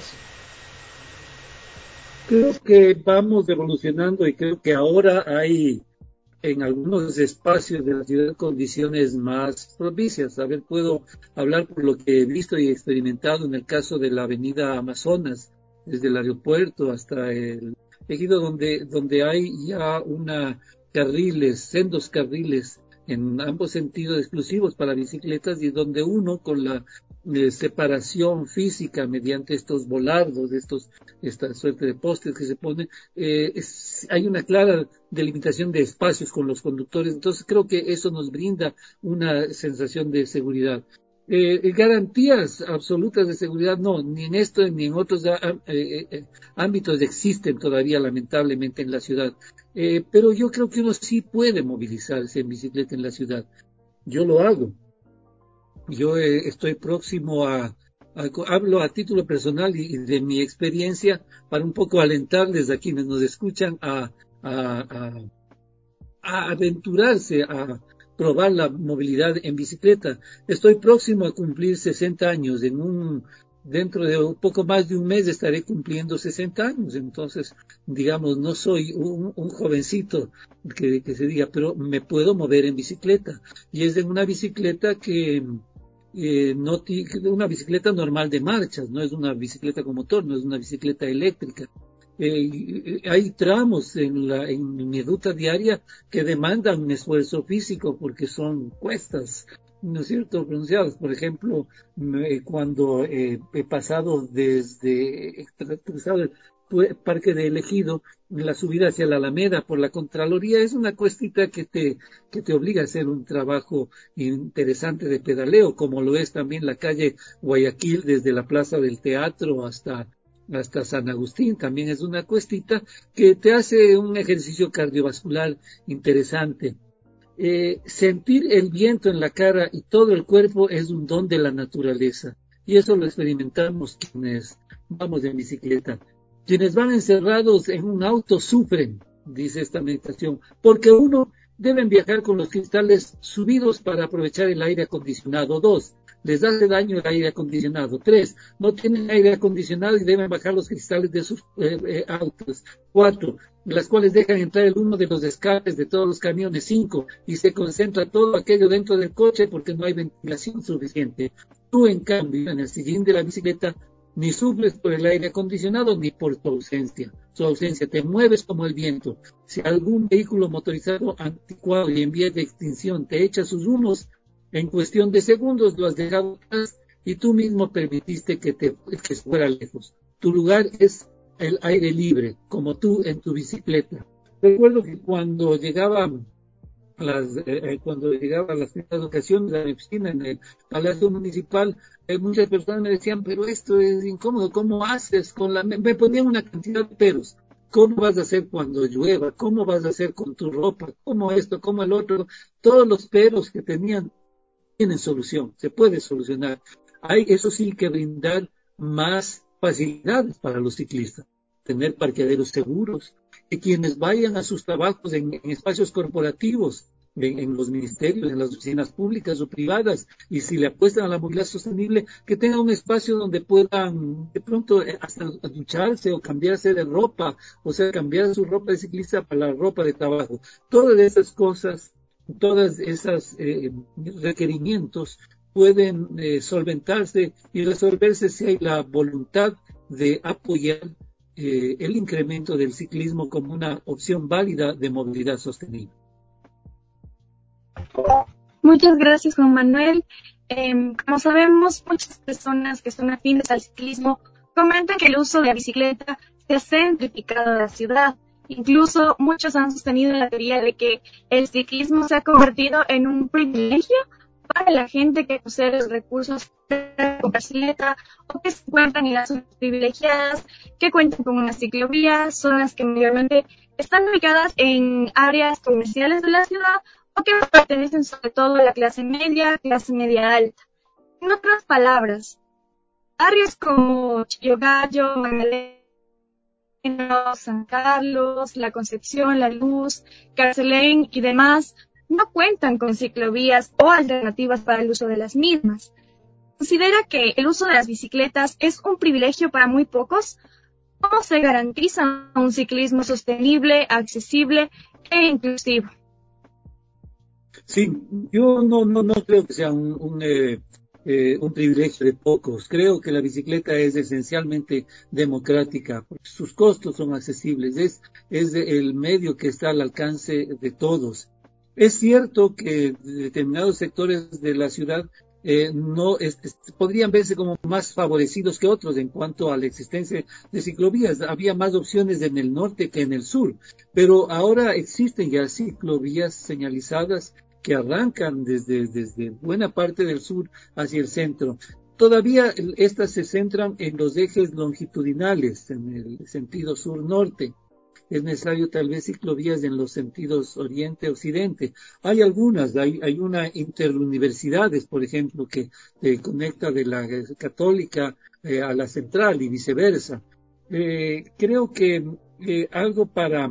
Creo que vamos evolucionando y creo que ahora hay en algunos espacios de la ciudad condiciones más propicias. A ver, puedo hablar por lo que he visto y experimentado en el caso de la avenida Amazonas, desde el aeropuerto hasta el ejido, donde, donde hay ya una carriles, sendos carriles en ambos sentidos exclusivos para bicicletas, y donde uno con la eh, separación física mediante estos volardos, estos, esta suerte de postes que se ponen, eh, es, hay una clara delimitación de espacios con los conductores. Entonces creo que eso nos brinda una sensación de seguridad. Eh, garantías absolutas de seguridad no, ni en esto ni en otros eh, eh, ámbitos existen todavía, lamentablemente, en la ciudad. Eh, pero yo creo que uno sí puede movilizarse en bicicleta en la ciudad. Yo lo hago. Yo eh, estoy próximo a, a, hablo a título personal y, y de mi experiencia para un poco alentarles a quienes nos escuchan a, a, a, a aventurarse, a probar la movilidad en bicicleta. Estoy próximo a cumplir sesenta años. En un dentro de un poco más de un mes estaré cumpliendo sesenta años. Entonces, digamos, no soy un, un jovencito que, que se diga, pero me puedo mover en bicicleta. Y es en una bicicleta que eh, no una bicicleta normal de marchas, no es una bicicleta con motor, no es una bicicleta eléctrica. Eh, hay tramos en, la, en mi ruta diaria que demandan un esfuerzo físico porque son cuestas, ¿no es cierto?, pronunciadas. Por ejemplo, me, cuando eh, he pasado desde cruzado el Parque de Ejido, la subida hacia la Alameda por la Contraloría es una cuestita que te, que te obliga a hacer un trabajo interesante de pedaleo, como lo es también la calle Guayaquil desde la Plaza del Teatro hasta hasta San Agustín. También es una cuestita que te hace un ejercicio cardiovascular interesante. Eh, sentir el viento en la cara y todo el cuerpo es un don de la naturaleza, y eso lo experimentamos quienes vamos en bicicleta. Quienes van encerrados en un auto sufren, dice esta meditación, porque uno, deben viajar con los cristales subidos para aprovechar el aire acondicionado. Dos, les hace daño el aire acondicionado. Tres, no tienen aire acondicionado y deben bajar los cristales de sus eh, eh, autos. Cuatro, las cuales dejan entrar el humo de los escapes de todos los camiones. Cinco, y se concentra todo aquello dentro del coche porque no hay ventilación suficiente. Tú, en cambio, en el sillín de la bicicleta, ni sufres por el aire acondicionado ni por tu ausencia. Su ausencia, te mueves como el viento. Si algún vehículo motorizado anticuado y en vías de extinción te echa sus humos, en cuestión de segundos lo has dejado atrás y tú mismo permitiste que te que fuera lejos. Tu lugar es el aire libre, como tú en tu bicicleta. Recuerdo que cuando llegaba las, eh, cuando llegaba a las primeras ocasiones a mi oficina en el Palacio Municipal, eh, muchas personas me decían, pero esto es incómodo, ¿cómo haces? Con la... Me ponían una cantidad de peros. ¿Cómo vas a hacer cuando llueva? ¿Cómo vas a hacer con tu ropa? ¿Cómo esto? ¿Cómo el otro? Todos los peros que tenían tienen solución, se puede solucionar. Hay, eso sí, que brindar más facilidades para los ciclistas, tener parqueaderos seguros, que quienes vayan a sus trabajos en, en espacios corporativos, en, en los ministerios, en las oficinas públicas o privadas, y si le apuestan a la movilidad sostenible, que tengan un espacio donde puedan de pronto hasta ducharse o cambiarse de ropa, o sea, cambiar su ropa de ciclista para la ropa de trabajo. Todas esas cosas, todas esas eh, requerimientos pueden eh, solventarse y resolverse si hay la voluntad de apoyar eh, el incremento del ciclismo como una opción válida de movilidad sostenible. Muchas gracias, Juan Manuel. Eh, como sabemos, muchas personas que son afines al ciclismo comentan que el uso de la bicicleta se ha centrificado en la ciudad. Incluso muchos han sostenido la teoría de que el ciclismo se ha convertido en un privilegio para la gente que posee los recursos de la bicicleta o que se encuentran en las zonas privilegiadas, que cuentan con una ciclovía, zonas que mayormente están ubicadas en áreas comerciales de la ciudad o que pertenecen sobre todo a la clase media, clase media alta. En otras palabras, áreas como Chillogallo, Magdalena, San Carlos, La Concepción, La Luz, Carcelén y demás no cuentan con ciclovías o alternativas para el uso de las mismas. ¿Considera que el uso de las bicicletas es un privilegio para muy pocos? ¿Cómo se garantiza un ciclismo sostenible, accesible e inclusivo? Sí, yo no, no, no creo que sea un, un, eh, eh, un privilegio de pocos. Creo que la bicicleta es esencialmente democrática, porque sus costos son accesibles, es, es el medio que está al alcance de todos. Es cierto que determinados sectores de la ciudad eh, no es, es, podrían verse como más favorecidos que otros en cuanto a la existencia de ciclovías. Había más opciones en el norte que en el sur, pero ahora existen ya ciclovías señalizadas que arrancan desde, desde buena parte del sur hacia el centro. Todavía estas se centran en los ejes longitudinales, en el sentido sur-norte. Es necesario tal vez ciclovías en los sentidos oriente-occidente. Hay algunas, hay, hay una interuniversidades, por ejemplo, que eh, conecta de la católica eh, a la central y viceversa. Eh, creo que eh, algo para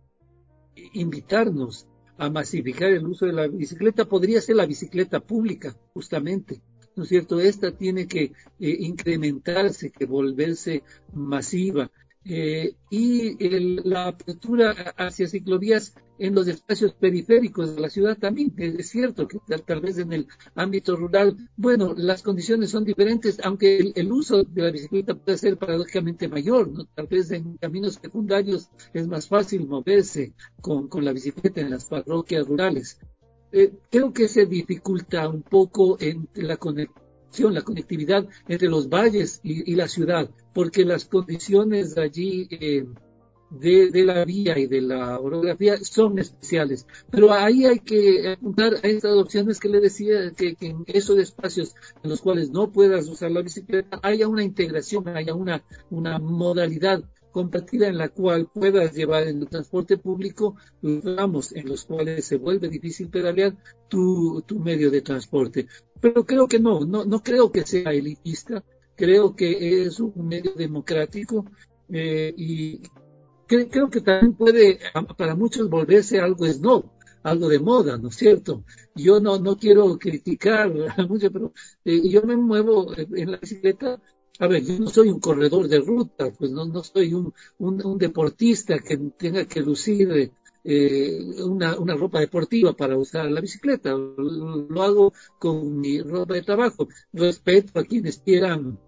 invitarnos a masificar el uso de la bicicleta podría ser la bicicleta pública, justamente, ¿no es cierto? Esta tiene que eh, incrementarse, que volverse masiva. Eh, y el, la apertura hacia ciclovías en los espacios periféricos de la ciudad también. Es cierto que tal, tal vez en el ámbito rural, bueno, las condiciones son diferentes, aunque el, el uso de la bicicleta puede ser paradójicamente mayor, ¿no? Tal vez en caminos secundarios es más fácil moverse con, con la bicicleta en las parroquias rurales. Eh, creo que se dificulta un poco entre la conexión la conectividad entre los valles y, y la ciudad, porque las condiciones allí eh, de, de la vía y de la orografía son especiales, pero ahí hay que apuntar a estas opciones que le decía, que, que en esos espacios en los cuales no puedas usar la bicicleta haya una integración, haya una, una modalidad compartida en la cual puedas llevar en el transporte público los tramos en los cuales se vuelve difícil pedalear tu, tu medio de transporte. Pero creo que no, no, no creo que sea elitista, creo que es un medio democrático eh, y cre, creo que también puede para muchos volverse algo snob, algo de moda, ¿no es cierto? Yo no, no quiero criticar mucho, pero eh, yo me muevo en la bicicleta. A ver, yo no soy un corredor de ruta, pues no, no soy un, un, un deportista que tenga que lucir eh, una, una ropa deportiva para usar la bicicleta. Lo, lo hago con mi ropa de trabajo. Respeto a quienes quieran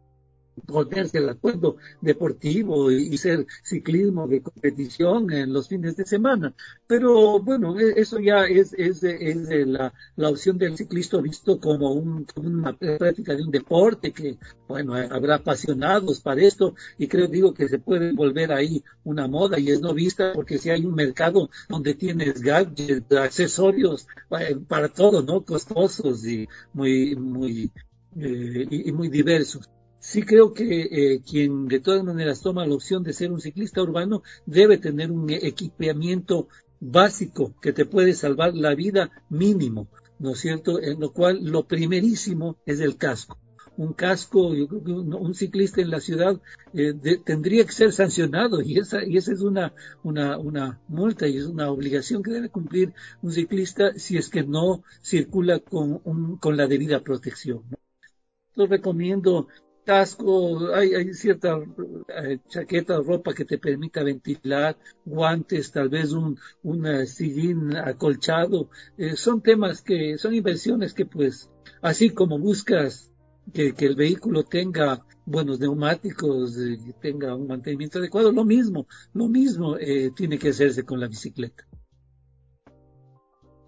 ponerse al acuerdo deportivo y, y ser ciclismo de competición en los fines de semana. Pero bueno, eso ya es, es, es de la, la opción del ciclista visto como, un, como una práctica de un deporte que, bueno, habrá apasionados para esto y creo, digo, que se puede volver ahí una moda y es no vista porque si hay un mercado donde tienes gadgets, accesorios para todo, ¿no? Costosos y muy, muy, eh, y, y muy diversos. Sí creo que eh, quien de todas maneras toma la opción de ser un ciclista urbano debe tener un equipamiento básico que te puede salvar la vida mínimo, ¿no es cierto? En lo cual lo primerísimo es el casco. Un casco, yo creo que un, un ciclista en la ciudad eh, de, tendría que ser sancionado y esa, y esa es una, una, una multa y es una obligación que debe cumplir un ciclista si es que no circula con, un, con la debida protección, ¿no? Yo recomiendo casco, hay, hay cierta eh, chaqueta o ropa que te permita ventilar, guantes, tal vez un, un sillín acolchado, eh, son temas que, son inversiones que pues, así como buscas que, que el vehículo tenga buenos neumáticos, eh, que tenga un mantenimiento adecuado, lo mismo, lo mismo eh, tiene que hacerse con la bicicleta.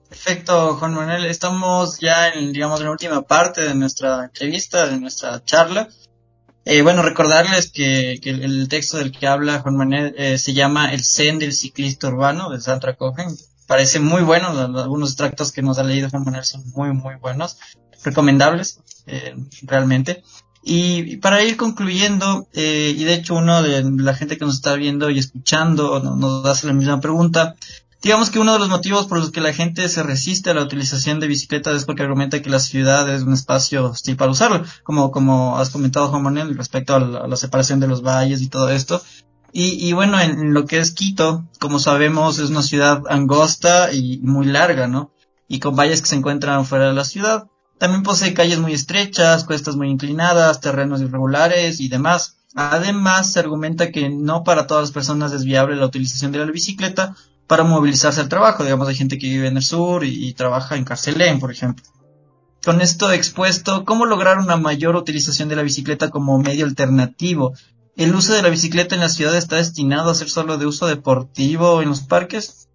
Perfecto, Juan Manuel. Estamos ya en, digamos, en la última parte de nuestra entrevista, de nuestra charla. Eh, bueno, recordarles que, que el, el texto del que habla Juan Manuel eh, se llama El Zen del ciclista urbano, de Sandra Cohen. Parece muy bueno, algunos extractos que nos ha leído Juan Manuel son muy, muy buenos, recomendables, eh, realmente. Y, y para ir concluyendo, eh, y de hecho uno de la gente que nos está viendo y escuchando nos, nos hace la misma pregunta. Digamos que uno de los motivos por los que la gente se resiste a la utilización de bicicletas es porque argumenta que la ciudad es un espacio hostil para usarlo, como, como has comentado, Juan Manuel, respecto a la, a la separación de los valles y todo esto. Y, y bueno, en, en lo que es Quito, como sabemos, es una ciudad angosta y muy larga, ¿no? Y con valles que se encuentran fuera de la ciudad. También posee calles muy estrechas, cuestas muy inclinadas, terrenos irregulares y demás. Además, se argumenta que no para todas las personas es viable la utilización de la bicicleta para movilizarse al trabajo. Digamos, hay gente que vive en el sur y, y trabaja en Carcelén, por ejemplo. Con esto expuesto, ¿cómo lograr una mayor utilización de la bicicleta como medio alternativo? ¿El uso de la bicicleta en la ciudad está destinado a ser solo de uso deportivo en los parques?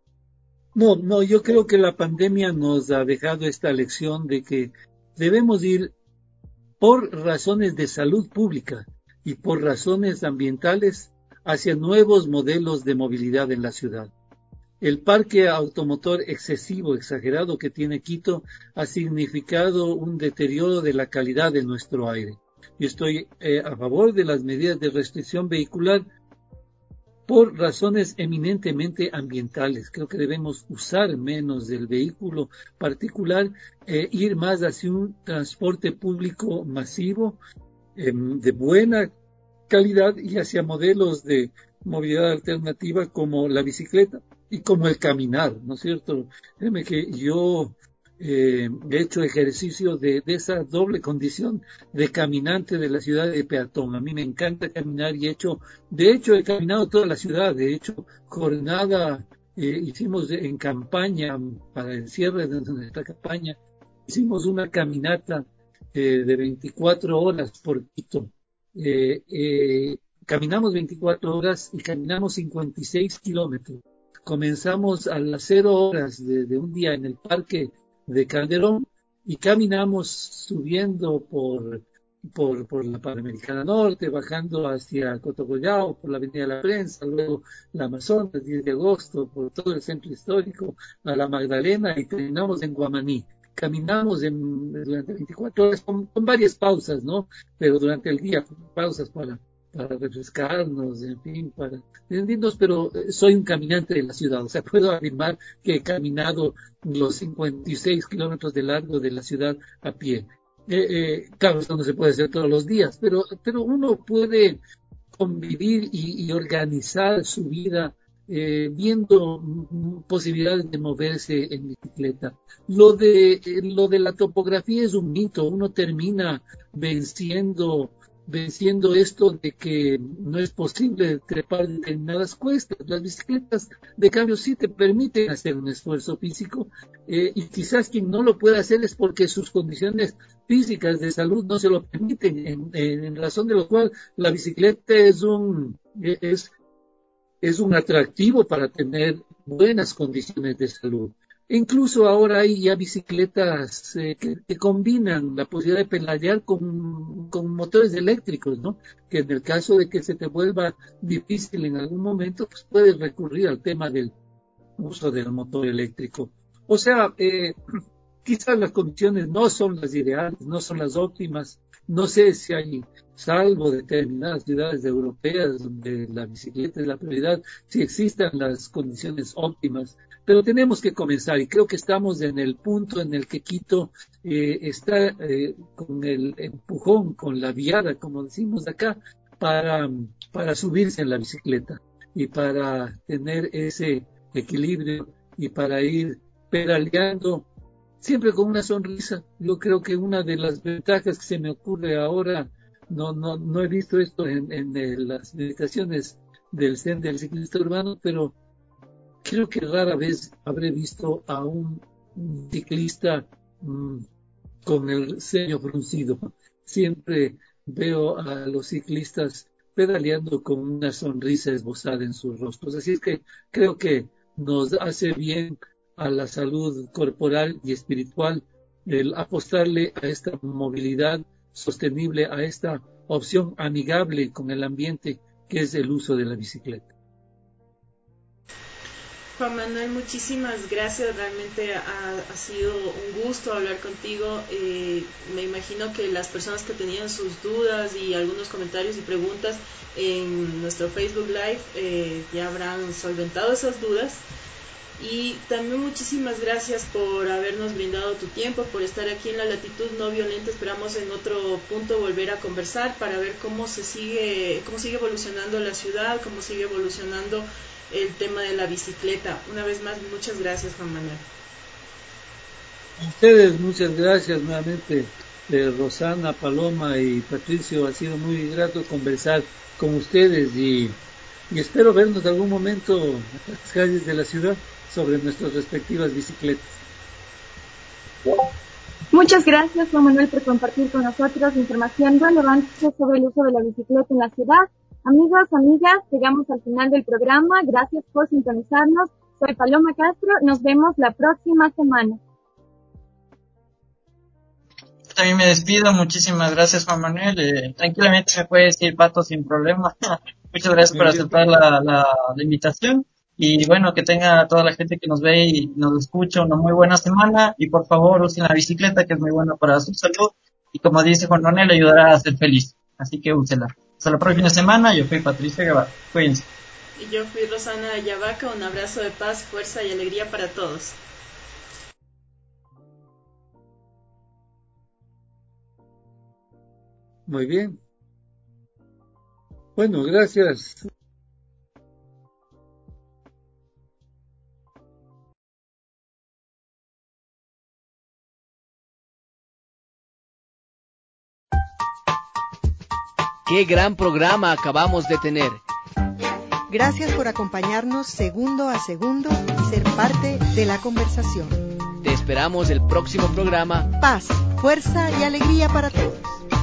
No, no, yo creo que la pandemia nos ha dejado esta lección de que debemos ir por razones de salud pública y por razones ambientales hacia nuevos modelos de movilidad en la ciudad. El parque automotor excesivo, exagerado que tiene Quito ha significado un deterioro de la calidad de nuestro aire. Yo estoy eh, a favor de las medidas de restricción vehicular por razones eminentemente ambientales. Creo que debemos usar menos del vehículo particular, eh, ir más hacia un transporte público masivo, eh, de buena calidad y hacia modelos de movilidad alternativa como la bicicleta y como el caminar, ¿no es cierto? Créeme que yo eh, he hecho ejercicio de, de esa doble condición de caminante de la ciudad y de peatón. A mí me encanta caminar y he hecho, de hecho he caminado toda la ciudad, de hecho jornada eh, hicimos en campaña, para el cierre de nuestra campaña, hicimos una caminata eh, de veinticuatro horas por Quito. Eh, eh, caminamos veinticuatro horas y caminamos cincuenta y seis kilómetros. Comenzamos a las cero horas de, de un día en el parque de Calderón y caminamos subiendo por, por, por la Panamericana Norte, bajando hacia Cotocollao, por la Avenida de la Prensa, luego la Amazonas, diez de agosto, por todo el centro histórico, a la Magdalena y terminamos en Guamaní. Caminamos en, durante veinticuatro horas con, con varias pausas, ¿no? Pero durante el día, pausas para, para refrescarnos, en fin, para entendernos, pero soy un caminante de la ciudad, o sea, puedo afirmar que he caminado los cincuenta y seis kilómetros de largo de la ciudad a pie. Eh, eh, claro, esto no se puede hacer todos los días, pero, pero uno puede convivir y, y organizar su vida Eh, viendo posibilidades de moverse en bicicleta. Lo de, lo de la topografía es un mito, uno termina venciendo, venciendo esto de que no es posible trepar determinadas cuestas. Las bicicletas, de cambio, sí te permiten hacer un esfuerzo físico eh, y quizás quien no lo puede hacer es porque sus condiciones físicas de salud no se lo permiten, en, en, en razón de lo cual la bicicleta es un... es es un atractivo para tener buenas condiciones de salud. Incluso ahora hay ya bicicletas eh, que, que combinan la posibilidad de pedalear con, con motores eléctricos, ¿no? Que en el caso de que se te vuelva difícil en algún momento, pues puedes recurrir al tema del uso del motor eléctrico. O sea, eh, quizás las condiciones no son las ideales, no son las óptimas. No sé si hay, salvo determinadas ciudades europeas donde la bicicleta es la prioridad, si existan las condiciones óptimas, pero tenemos que comenzar y creo que estamos en el punto en el que Quito eh, está eh, con el empujón, con la viada, como decimos acá, para, para subirse en la bicicleta y para tener ese equilibrio y para ir pedaleando siempre con una sonrisa. Yo creo que una de las ventajas que se me ocurre ahora, no no no he visto esto en, en, en las meditaciones del Zen del ciclista urbano, pero creo que rara vez habré visto a un, un ciclista mmm, con el ceño fruncido. Siempre veo a los ciclistas pedaleando con una sonrisa esbozada en sus rostros. Así es que creo que nos hace bien a la salud corporal y espiritual, el apostarle a esta movilidad sostenible, a esta opción amigable con el ambiente que es el uso de la bicicleta. Juan Manuel, muchísimas gracias, realmente ha, ha sido un gusto hablar contigo. Eh, me imagino que las personas que tenían sus dudas y algunos comentarios y preguntas en nuestro Facebook Live eh, ya habrán solventado esas dudas. Y también muchísimas gracias por habernos brindado tu tiempo, por estar aquí en la Latitud No Violenta. Esperamos en otro punto volver a conversar para ver cómo se sigue, cómo sigue evolucionando la ciudad, cómo sigue evolucionando el tema de la bicicleta. Una vez más, muchas gracias, Juan Manuel. A ustedes, muchas gracias nuevamente, eh, Rosana, Paloma y Patricio. Ha sido muy grato conversar con ustedes y, y espero vernos en algún momento en las calles de la ciudad sobre nuestras respectivas bicicletas. Muchas gracias, Juan Manuel, por compartir con nosotros información relevante sobre el uso de la bicicleta en la ciudad. Amigos, amigas, llegamos al final del programa. Gracias por sintonizarnos. Soy Paloma Castro. Nos vemos la próxima semana. También me despido. Muchísimas gracias, Juan Manuel. Eh, tranquilamente me puede decir Pato sin problema. Muchas gracias por aceptar la, la, la invitación. Y bueno, que tenga toda la gente que nos ve y nos escucha una muy buena semana. Y por favor, usen la bicicleta, que es muy buena para su salud. Y como dice Juan Manuel, le ayudará a ser feliz. Así que úsela. Hasta la próxima semana. Yo fui Patricia Guevara. Cuídense. Y yo fui Rosana Ayavaca. Un abrazo de paz, fuerza y alegría para todos. Muy bien. Bueno, gracias. ¡Qué gran programa acabamos de tener! Gracias por acompañarnos segundo a segundo y ser parte de la conversación. Te esperamos el próximo programa. Paz, fuerza y alegría para todos.